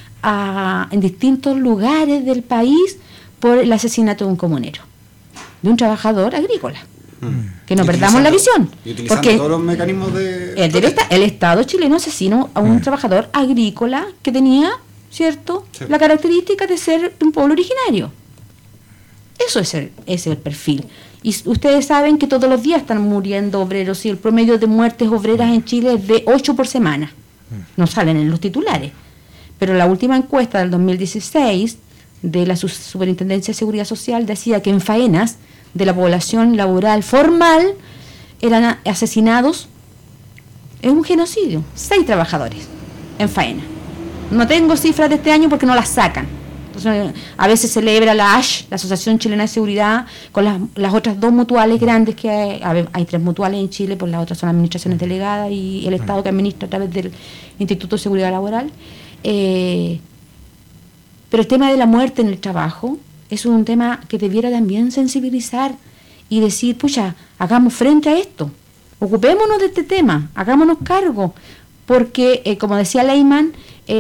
en distintos lugares del país por el asesinato de un comunero, de un trabajador agrícola. Que no perdamos la visión, porque todos los mecanismos de el Estado chileno asesinó a un trabajador agrícola que tenía, ¿cierto?, sí, la característica de ser de un pueblo originario. Eso es el perfil. Y ustedes saben que todos los días están muriendo obreros, y el promedio de muertes obreras en Chile es de 8 por semana. No salen en los titulares. Pero la última encuesta del 2016 de la Superintendencia de Seguridad Social decía que en faenas de la población laboral formal eran asesinados, es un genocidio, 6 trabajadores en faena. No tengo cifras de este año porque no las sacan, Entonces, a veces celebra la ASH, la Asociación Chilena de Seguridad, con las otras dos mutuales grandes que hay 3 mutuales en Chile, pues las otras son administraciones delegadas y el Estado que administra a través del Instituto de Seguridad Laboral. Pero el tema de la muerte en el trabajo es un tema que debiera también sensibilizar y decir, pucha, hagamos frente a esto, ocupémonos de este tema, hagámonos cargo, porque, como decía Leyman,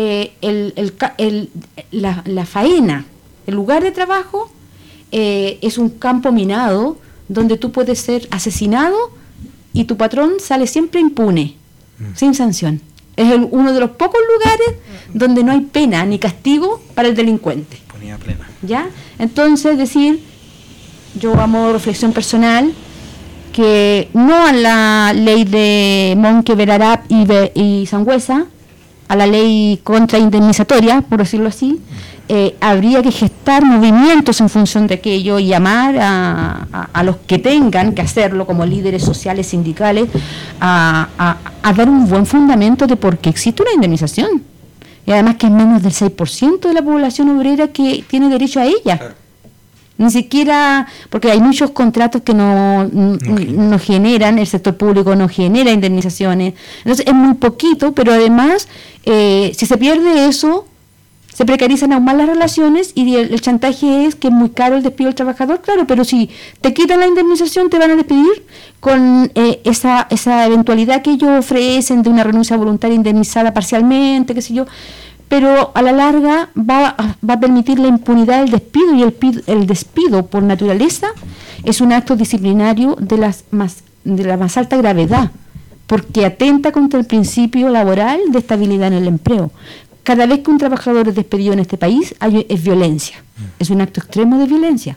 la faena, el lugar de trabajo, es un campo minado donde tú puedes ser asesinado y tu patrón sale siempre impune, sin sanción. Es uno de los pocos lugares donde no hay pena ni castigo para el delincuente. Ponía plena. ¿Ya? Entonces, decir, yo a modo de reflexión personal, que no a la ley de Monque, Verarap y Sangüesa, a la ley contraindemnizatoria, por decirlo así, habría que gestar movimientos en función de aquello y llamar a los que tengan que hacerlo como líderes sociales, sindicales, a dar un buen fundamento de por qué existe una indemnización. Y además que es menos del 6% de la población obrera que tiene derecho a ella. Claro. Ni siquiera, porque hay muchos contratos que no generan, el sector público no genera indemnizaciones, entonces es muy poquito, pero además, si se pierde eso, se precarizan aún más las relaciones y el chantaje es que es muy caro el despido del trabajador, claro, pero si te quitan la indemnización te van a despedir con esa eventualidad que ellos ofrecen de una renuncia voluntaria indemnizada parcialmente, qué sé yo, pero a la larga va a permitir la impunidad del despido, y el despido por naturaleza es un acto disciplinario de la más alta gravedad, porque atenta contra el principio laboral de estabilidad en el empleo. Cada vez que un trabajador es despedido en este país es violencia, es un acto extremo de violencia,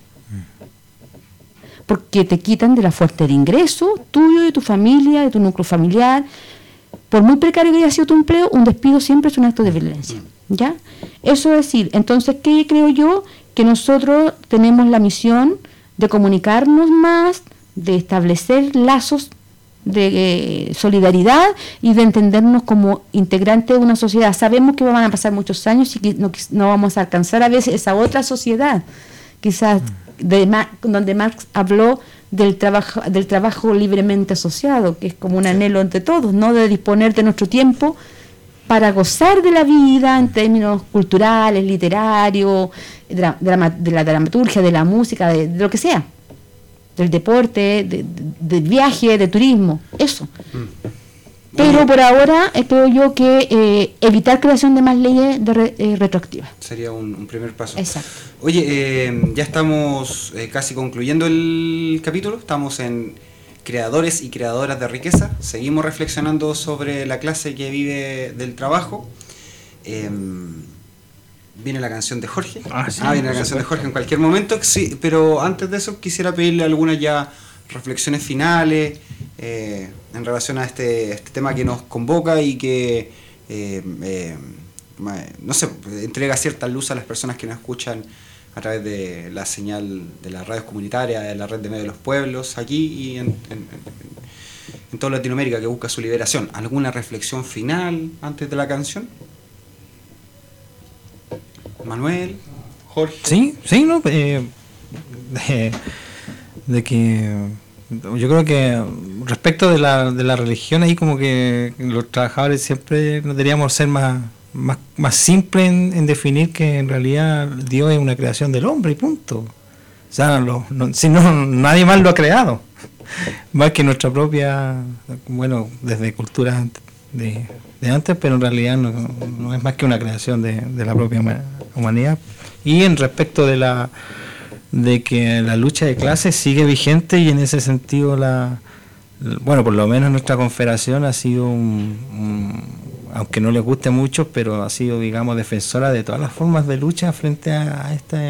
porque te quitan de la fuente de ingreso tuyo, de tu familia, de tu núcleo familiar. Por muy precario que haya sido tu empleo, un despido siempre es un acto de violencia, ¿ya? Eso es decir, entonces, ¿qué creo yo? Que nosotros tenemos la misión de comunicarnos más, de establecer lazos de solidaridad y de entendernos como integrantes de una sociedad. Sabemos que van a pasar muchos años y que no vamos a alcanzar a veces esa otra sociedad, quizás donde Marx habló del trabajo libremente asociado, que es como un anhelo entre todos, ¿no? De disponer de nuestro tiempo para gozar de la vida en términos culturales, literarios, de la dramaturgia, de la música, de lo que sea, del deporte, del viaje, de turismo, eso. Pero por ahora creo yo que evitar creación de más leyes retroactivas. Sería un primer paso. Exacto. Oye, ya estamos casi concluyendo el capítulo. Estamos en creadores y creadoras de riqueza. Seguimos reflexionando sobre la clase que vive del trabajo. Viene la canción de Jorge. Viene la canción de Jorge en cualquier momento. Sí, pero antes de eso quisiera pedirle algunas ya reflexiones finales en relación a este tema que nos convoca y que no sé, entrega cierta luz a las personas que nos escuchan a través de la señal de las radios comunitarias, de la red de medios de los pueblos, aquí y en toda Latinoamérica, que busca su liberación. ¿Alguna reflexión final antes de la canción? Manuel, Jorge. Sí, ¿no? De que yo creo que respecto de la religión, ahí como que los trabajadores siempre deberíamos ser más simples en definir que en realidad Dios es una creación del hombre y punto. O sea, si no, nadie más lo ha creado, más que nuestra propia, bueno, desde culturas de antes, pero en realidad no es más que una creación de la propia humanidad. Y en respecto de que la lucha de clases sigue vigente, y en ese sentido bueno, por lo menos nuestra confederación ha sido aunque no les guste mucho, pero ha sido, digamos, defensora de todas las formas de lucha frente a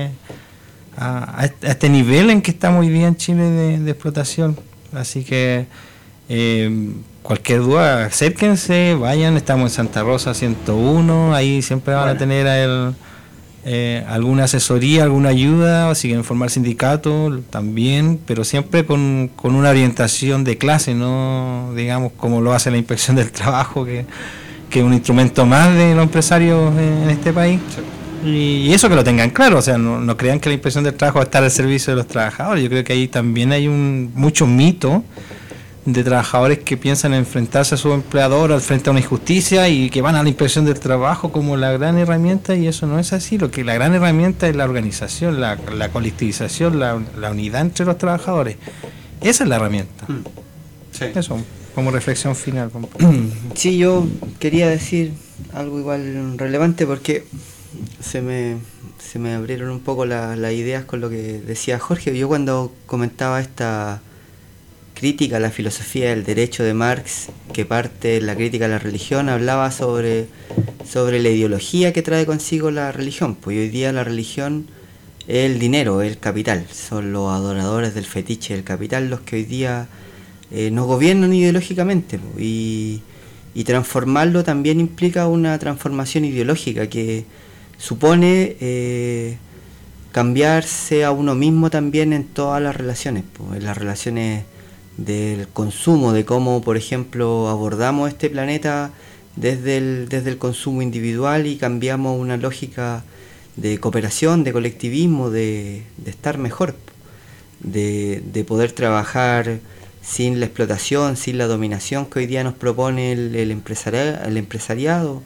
este nivel en que estamos hoy día en Chile de explotación. Así que cualquier duda, acérquense, vayan. Estamos en Santa Rosa 101, ahí siempre van a tener alguna asesoría, alguna ayuda, o si quieren formar sindicato también, pero siempre con una orientación de clase, no digamos como lo hace la Inspección del Trabajo, que es un instrumento más de los empresarios en este país. Y eso que lo tengan claro, o sea, no crean que la inspección del trabajo va a estar al servicio de los trabajadores. Yo creo que ahí también hay mucho mito de trabajadores que piensan enfrentarse a su empleador al frente a una injusticia y que van a la inspección del trabajo como la gran herramienta, y eso no es así. Lo que la gran herramienta es la organización, la colectivización, la unidad entre los trabajadores. Esa es la herramienta. Sí. Eso, como reflexión final. Sí, yo quería decir algo igual relevante porque se me abrieron un poco las ideas con lo que decía Jorge. Yo cuando comentaba esta crítica a la filosofía del derecho de Marx, que parte de la crítica a la religión, hablaba sobre la ideología que trae consigo la religión. Pues hoy día la religión es el dinero, es el capital. Son los adoradores del fetiche del capital los que hoy día nos gobiernan ideológicamente. Y transformarlo también implica una transformación ideológica que supone cambiarse a uno mismo también en todas las relaciones, pues, en las relaciones del consumo, de cómo, por ejemplo, abordamos este planeta desde el consumo individual y cambiamos una lógica de cooperación, de colectivismo, de estar mejor, de poder trabajar sin la explotación, sin la dominación que hoy día nos propone el empresariado.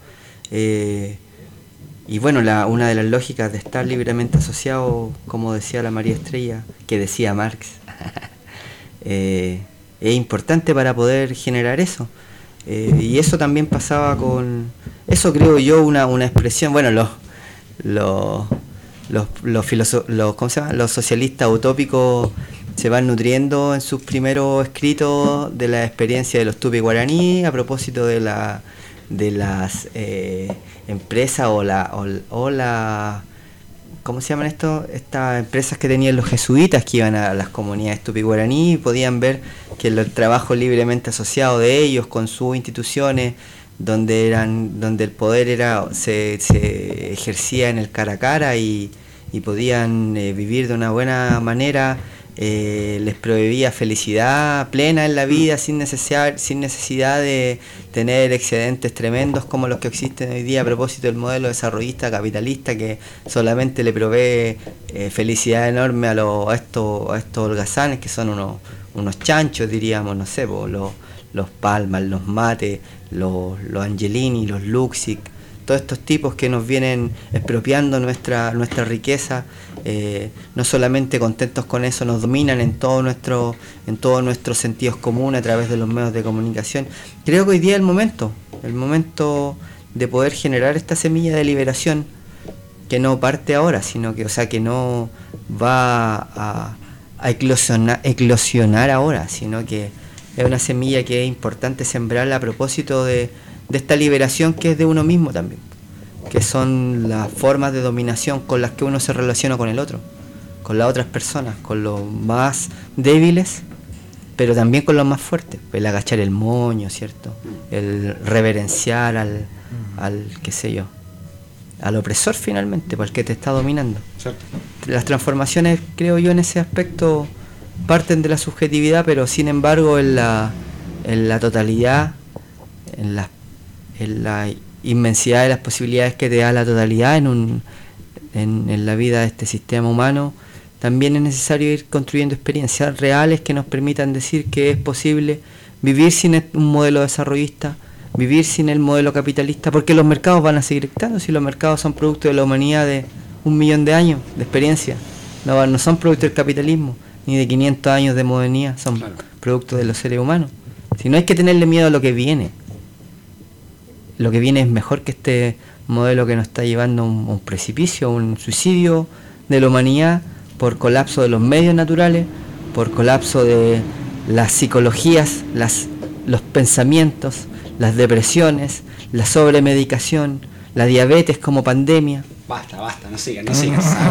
Y bueno, una de las lógicas de estar libremente asociado, como decía la María Estrella, que decía Marx, es importante para poder generar eso. Y eso también pasaba con, eso creo yo, una expresión, bueno, ¿cómo se llama? Los socialistas utópicos se van nutriendo en sus primeros escritos de la experiencia de los tupi guaraní a propósito de las empresas o la ¿cómo se llaman esto? Estas empresas que tenían los jesuitas que iban a las comunidades tupi guaraní y podían ver que el trabajo libremente asociado de ellos con sus instituciones, donde el poder se ejercía en el cara a cara y podían vivir de una buena manera, les proveía felicidad plena en la vida sin necesidad de tener excedentes tremendos como los que existen hoy día a propósito del modelo desarrollista capitalista que solamente le provee felicidad enorme a estos holgazanes que son unos chanchos, diríamos, no sé, los Palmas, los Mate, los Angelini, los Luxic, todos estos tipos que nos vienen expropiando nuestra riqueza, no solamente contentos con eso, nos dominan en todos nuestros sentidos comunes a través de los medios de comunicación. Creo que hoy día es el momento de poder generar esta semilla de liberación que no parte ahora, sino que, que no va a eclosionar ahora, sino que es una semilla que es importante sembrarla a propósito de esta liberación que es de uno mismo también, que son las formas de dominación con las que uno se relaciona con el otro, con las otras personas, con los más débiles, pero también con los más fuertes, el agachar el moño, ¿cierto? El reverenciar al qué sé yo, al opresor finalmente, para el que te está dominando. ¿Cierto? Las transformaciones, creo yo, en ese aspecto parten de la subjetividad, pero sin embargo en la totalidad, en la inmensidad de las posibilidades que te da la totalidad en la vida de este sistema humano, también es necesario ir construyendo experiencias reales que nos permitan decir que es posible vivir sin un modelo desarrollista, vivir sin el modelo capitalista, porque los mercados van a seguir estando, si los mercados son producto de la humanidad de 1.000.000 de años de experiencia, no son producto del capitalismo, ni de 500 años de modernidad, son producto de los seres humanos. Si no, hay que tenerle miedo a lo que viene. Lo que viene es mejor que este modelo que nos está llevando a un precipicio, a un suicidio de la humanidad por colapso de los medios naturales, por colapso de las psicologías, los pensamientos, las depresiones, la sobremedicación, la diabetes como pandemia. Basta, no sigas.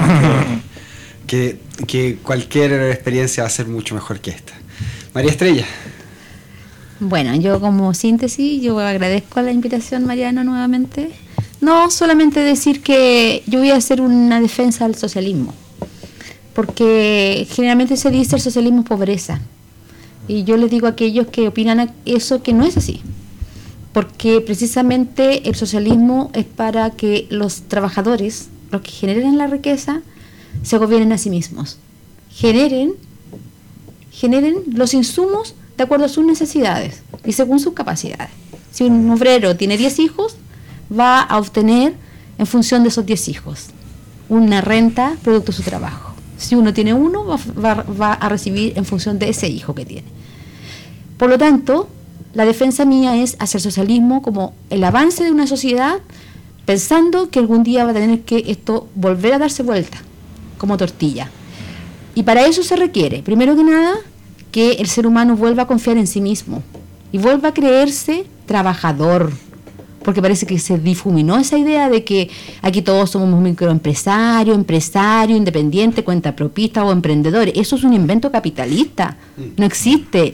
Que cualquier experiencia va a ser mucho mejor que esta. María Estrella. Bueno, yo como síntesis, yo agradezco la invitación, Mariano, nuevamente. No solamente decir que yo voy a hacer una defensa del socialismo, porque generalmente se dice el socialismo es pobreza. Y yo les digo a aquellos que opinan eso que no es así, porque precisamente el socialismo es para que los trabajadores los que generen la riqueza, se gobiernen a sí mismos. Generen los insumos de acuerdo a sus necesidades y según sus capacidades. Si un obrero tiene 10 hijos, va a obtener en función de esos 10 hijos una renta producto de su trabajo. Si uno tiene uno, va a recibir en función de ese hijo que tiene. Por lo tanto, la defensa mía es hacer socialismo como el avance de una sociedad, pensando que algún día va a tener que esto volver a darse vuelta, como tortilla. Y para eso se requiere, primero que nada, que el ser humano vuelva a confiar en sí mismo y vuelva a creerse trabajador, porque parece que se difuminó esa idea de que aquí todos somos microempresarios, empresarios, independientes, cuentapropistas o emprendedores. Eso es un invento capitalista. No existe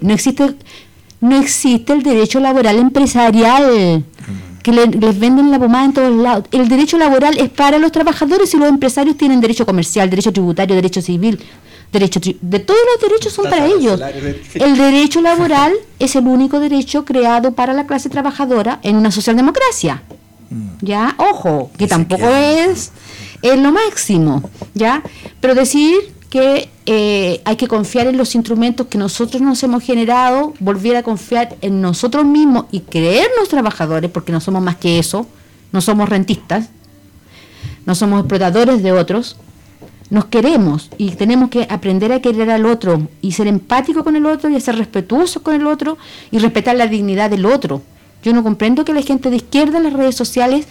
el derecho laboral empresarial, que les venden la pomada en todos lados. El derecho laboral es para los trabajadores y los empresarios tienen derecho comercial, derecho tributario, derecho civil, de todos los derechos son para ellos. El derecho laboral es el único derecho creado para la clase trabajadora en una socialdemocracia. Ya, ojo, que tampoco es lo máximo, ya, pero decir que hay que confiar en los instrumentos que nosotros nos hemos generado, volver a confiar en nosotros mismos y creernos trabajadores, porque no somos más que eso, no somos rentistas, no somos explotadores de otros, nos queremos y tenemos que aprender a querer al otro y ser empático con el otro y ser respetuosos con el otro y respetar la dignidad del otro. Yo no comprendo que la gente de izquierda en las redes sociales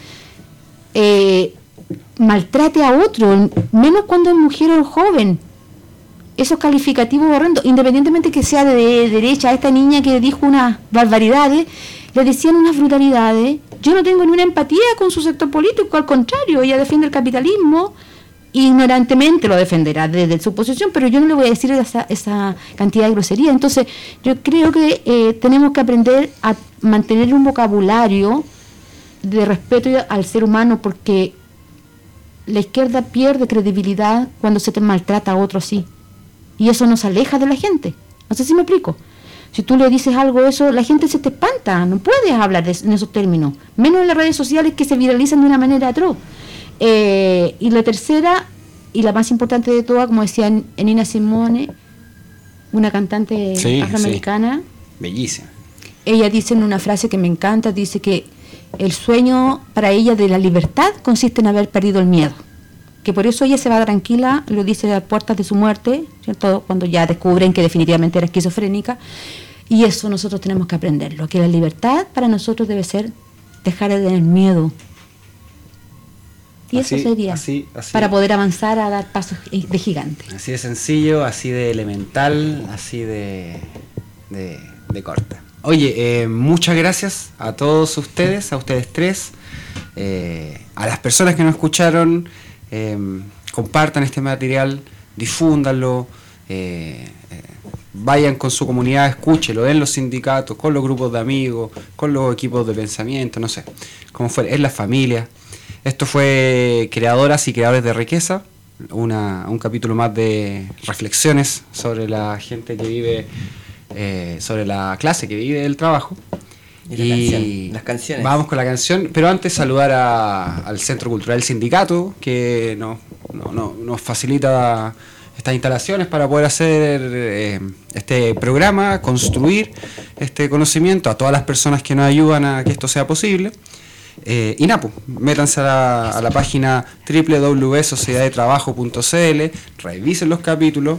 maltrate a otro, menos cuando es mujer o joven. Esos calificativos horrendos, independientemente que sea de derecha, a esta niña que dijo unas barbaridades, le decían unas brutalidades. Yo no tengo ninguna empatía con su sector político, al contrario, ella defiende el capitalismo, ignorantemente lo defenderá desde su posición, pero yo no le voy a decir esa cantidad de grosería. Entonces, yo creo que tenemos que aprender a mantener un vocabulario de respeto al ser humano, porque la izquierda pierde credibilidad cuando se te maltrata a otro así. Y eso nos aleja de la gente. No sé si me explico. Si tú le dices algo eso, la gente se te espanta. No puedes hablar en esos términos. Menos en las redes sociales que se viralizan de una manera atroz. Y la tercera, y la más importante de todas, como decía Nina Simone, una cantante afroamericana. Sí. Bellísima. Ella dice en una frase que me encanta, dice que el sueño para ella de la libertad consiste en haber perdido el miedo. Que por eso ella se va tranquila, lo dice a puertas de su muerte, ¿cierto? Cuando ya descubren que definitivamente era esquizofrénica. Y eso nosotros tenemos que aprenderlo, que la libertad para nosotros debe ser dejar de tener miedo. Y así, eso sería así, para poder avanzar a dar pasos de gigante. Así de sencillo, así de elemental, así de corta. Oye, muchas gracias a todos ustedes, a ustedes tres, a las personas que nos escucharon. Compartan este material, difúndanlo, vayan con su comunidad, escúchelo en los sindicatos, con los grupos de amigos, con los equipos de pensamiento, no sé, como fuera, en la familia. Esto fue Creadoras y Creadores de Riqueza, un capítulo más de reflexiones sobre la gente que vive, sobre la clase que vive el trabajo. Y las canciones. Vamos con la canción, pero antes saludar al Centro Cultural Sindicato, que nos facilita estas instalaciones para poder hacer este programa, construir este conocimiento, a todas las personas que nos ayudan a que esto sea posible. Y nada, pues, métanse a la página www.sociedaddetrabajo.cl, revisen los capítulos,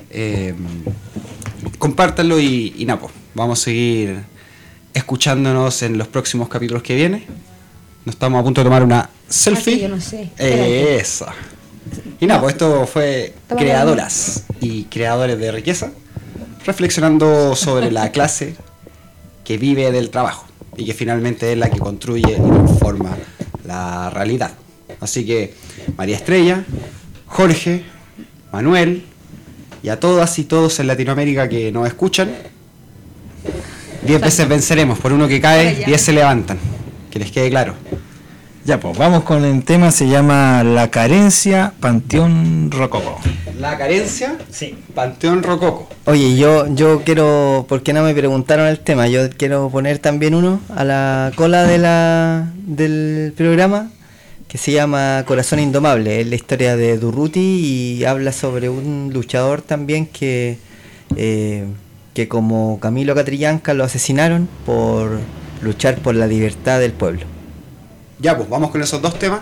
compártanlo y nada, pues, vamos a seguir escuchándonos en los próximos capítulos que vienen. Nos estamos a punto de tomar una selfie. Yo no sé. Esa. Y nada, pues esto fue Creadoras y Creadores de Riqueza, reflexionando sobre la clase que vive del trabajo y que finalmente es la que construye y transforma la realidad. Así que María Estrella, Jorge, Manuel y a todas y todos en Latinoamérica que nos escuchan, 10 veces venceremos, por uno que cae, 10 se levantan, que les quede claro. Ya, pues vamos con el tema, se llama La Carencia, Panteón Rococó. La Carencia, sí. Panteón Rococó. Oye, yo quiero, porque no me preguntaron el tema, yo quiero poner también uno a la cola del programa, que se llama Corazón Indomable. Es la historia de Durruti y habla sobre un luchador también que como Camilo Catrillanca lo asesinaron por luchar por la libertad del pueblo. Ya, pues vamos con esos dos temas.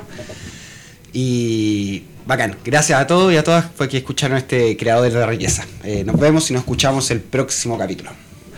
Y bacán, gracias a todos y a todas por que escucharon este Creadores de la Riqueza. Nos vemos y nos escuchamos el próximo capítulo.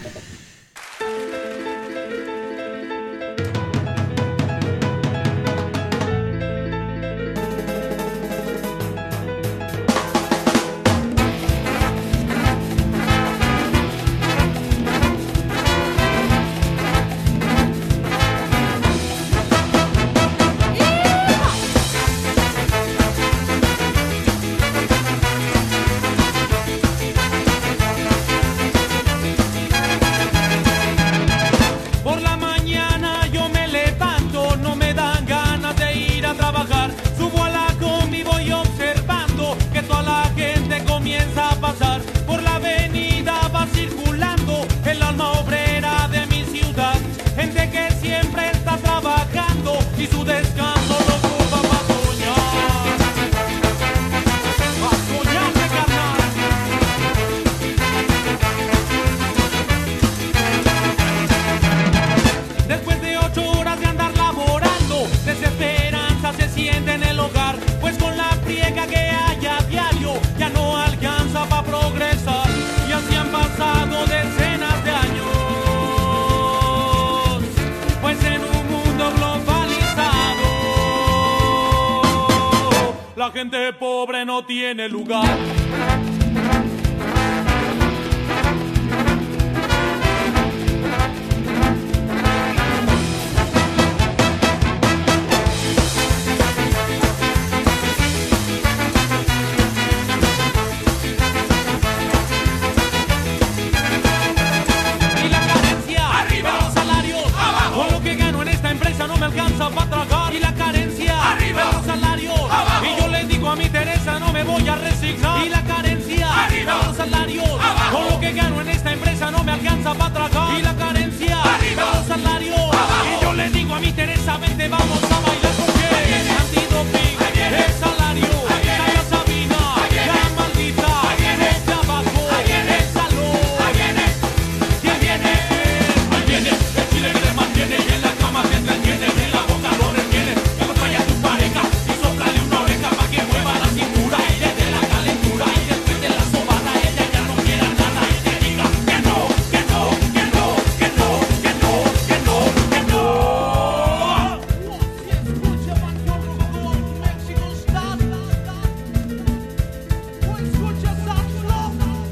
La gente pobre no tiene lugar. Y la carencia, arriba los salarios, abajo. Con lo que gano en esta empresa no me alcanza para tragar. Y la carencia, arriba los salarios, abajo. Y yo le digo a mi Teresa, no me voy a resignar. Y la carencia, arriba los salarios, abajo. Con lo que gano en esta empresa no me alcanza para tragar. Y la carencia, arriba los salarios, abajo. Y yo le digo a mi Teresa, vente, vamos a bailar porque antidoping, el salario, Talla Sabina, la maldita, los de abajo, el salón. ¿Quién viene? Ahí viene, el chile que le mantiene y en la cama te entretiene, en la boca lo retiene. Que acompaña a tu pareja y soplale una oreja pa' que mueva la cintura y le dé la calentura y después de la sobada ella ya no quiera nada y te diga que no, que no, que no, que no, que no, que no, que no. Si escucha Banjo Rococó, Mexico Style, o escucha Sax Flow.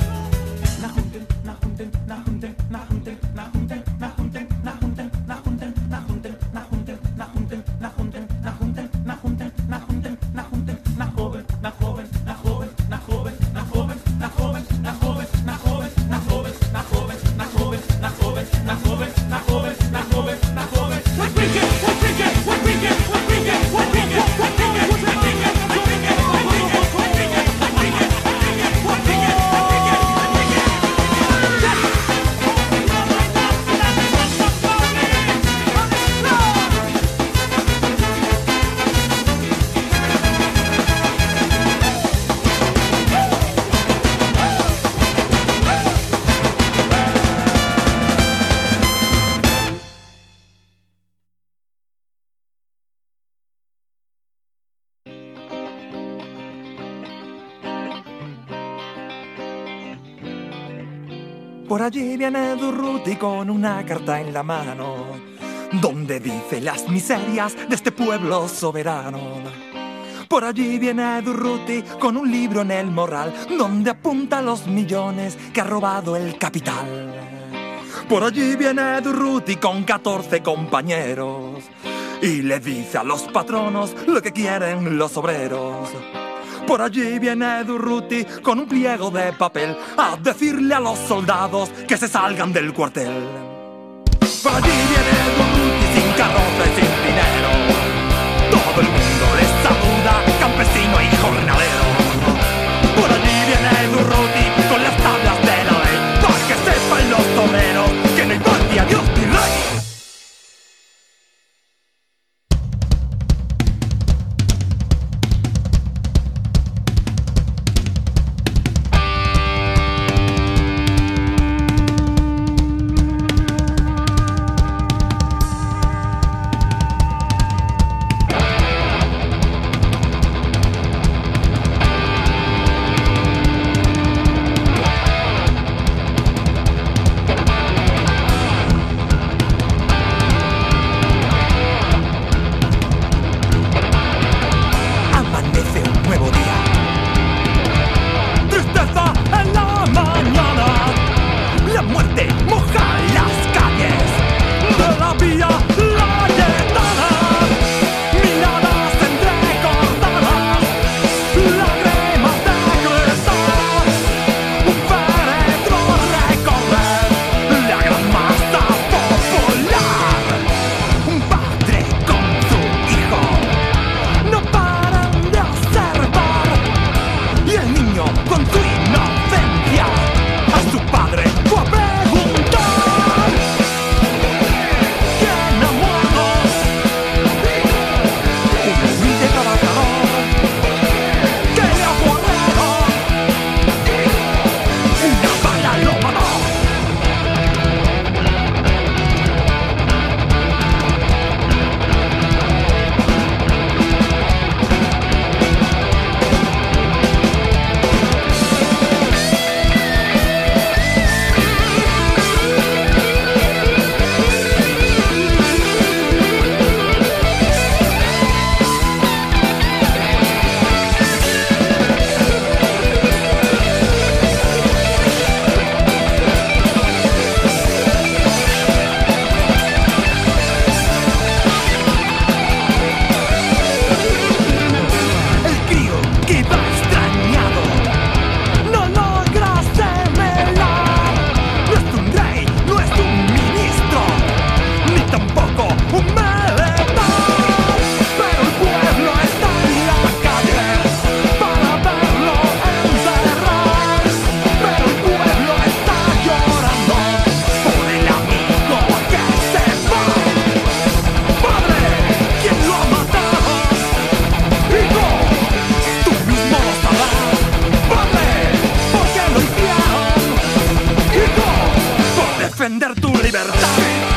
Por allí viene Durruti con una carta en la mano, donde dice las miserias de este pueblo soberano. Por allí viene Durruti con un libro en el morral, donde apunta los millones que ha robado el capital. Por allí viene Durruti con 14 compañeros, y le dice a los patronos lo que quieren los obreros. Por allí viene Durruti con un pliego de papel a decirle a los soldados que se salgan del cuartel. Por allí viene Durruti sin carroza y sin dinero. Todo el mundo les saluda, campesino y jornalero. Por allí viene Durruti con las tablas de la ley, para que sepan los toreros que no hay patria, Dios ni rey. defender tu libertad.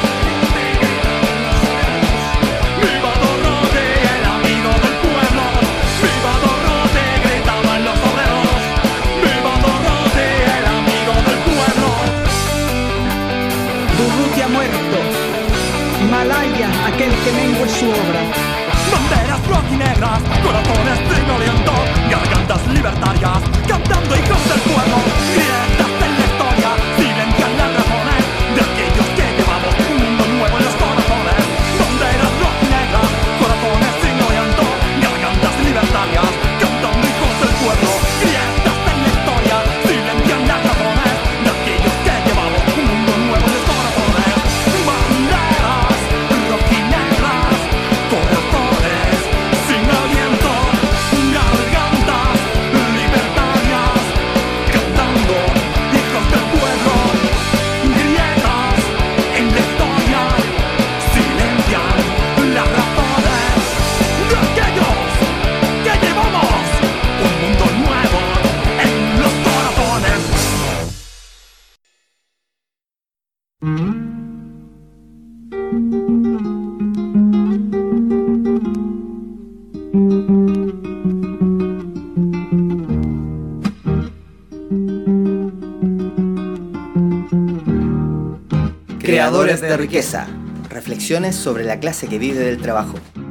¡Viva Dorrote, el amigo del pueblo! ¡Viva Dorrote, gritaban los obreros! ¡Viva Dorrote, el amigo del pueblo! Durruti ha muerto, Malaya, aquel que mengue su obra. Banderas rojinegras, corazones trignolientos, gargantas libertarias, cantando hijos del pueblo. Grietas en la historia, silencian las razones de aquellos que llevamos un mundo nuevo en los corazones. Banderas rojinegras, corazones trignolientos, gargantas libertarias, cantando hijos del pueblo. Grietas en la historia, silencian las razones de aquellos que llevamos un mundo nuevo en los corazones. Banderas rojinegras, corazones sin aliento, gargantas libertarias, cantando hijos del pueblo. Grietas en la historia, silencian las razones de aquellos que llevamos un mundo nuevo en los corazones. Creadores de riqueza. Reflexiones sobre la clase que vive del trabajo.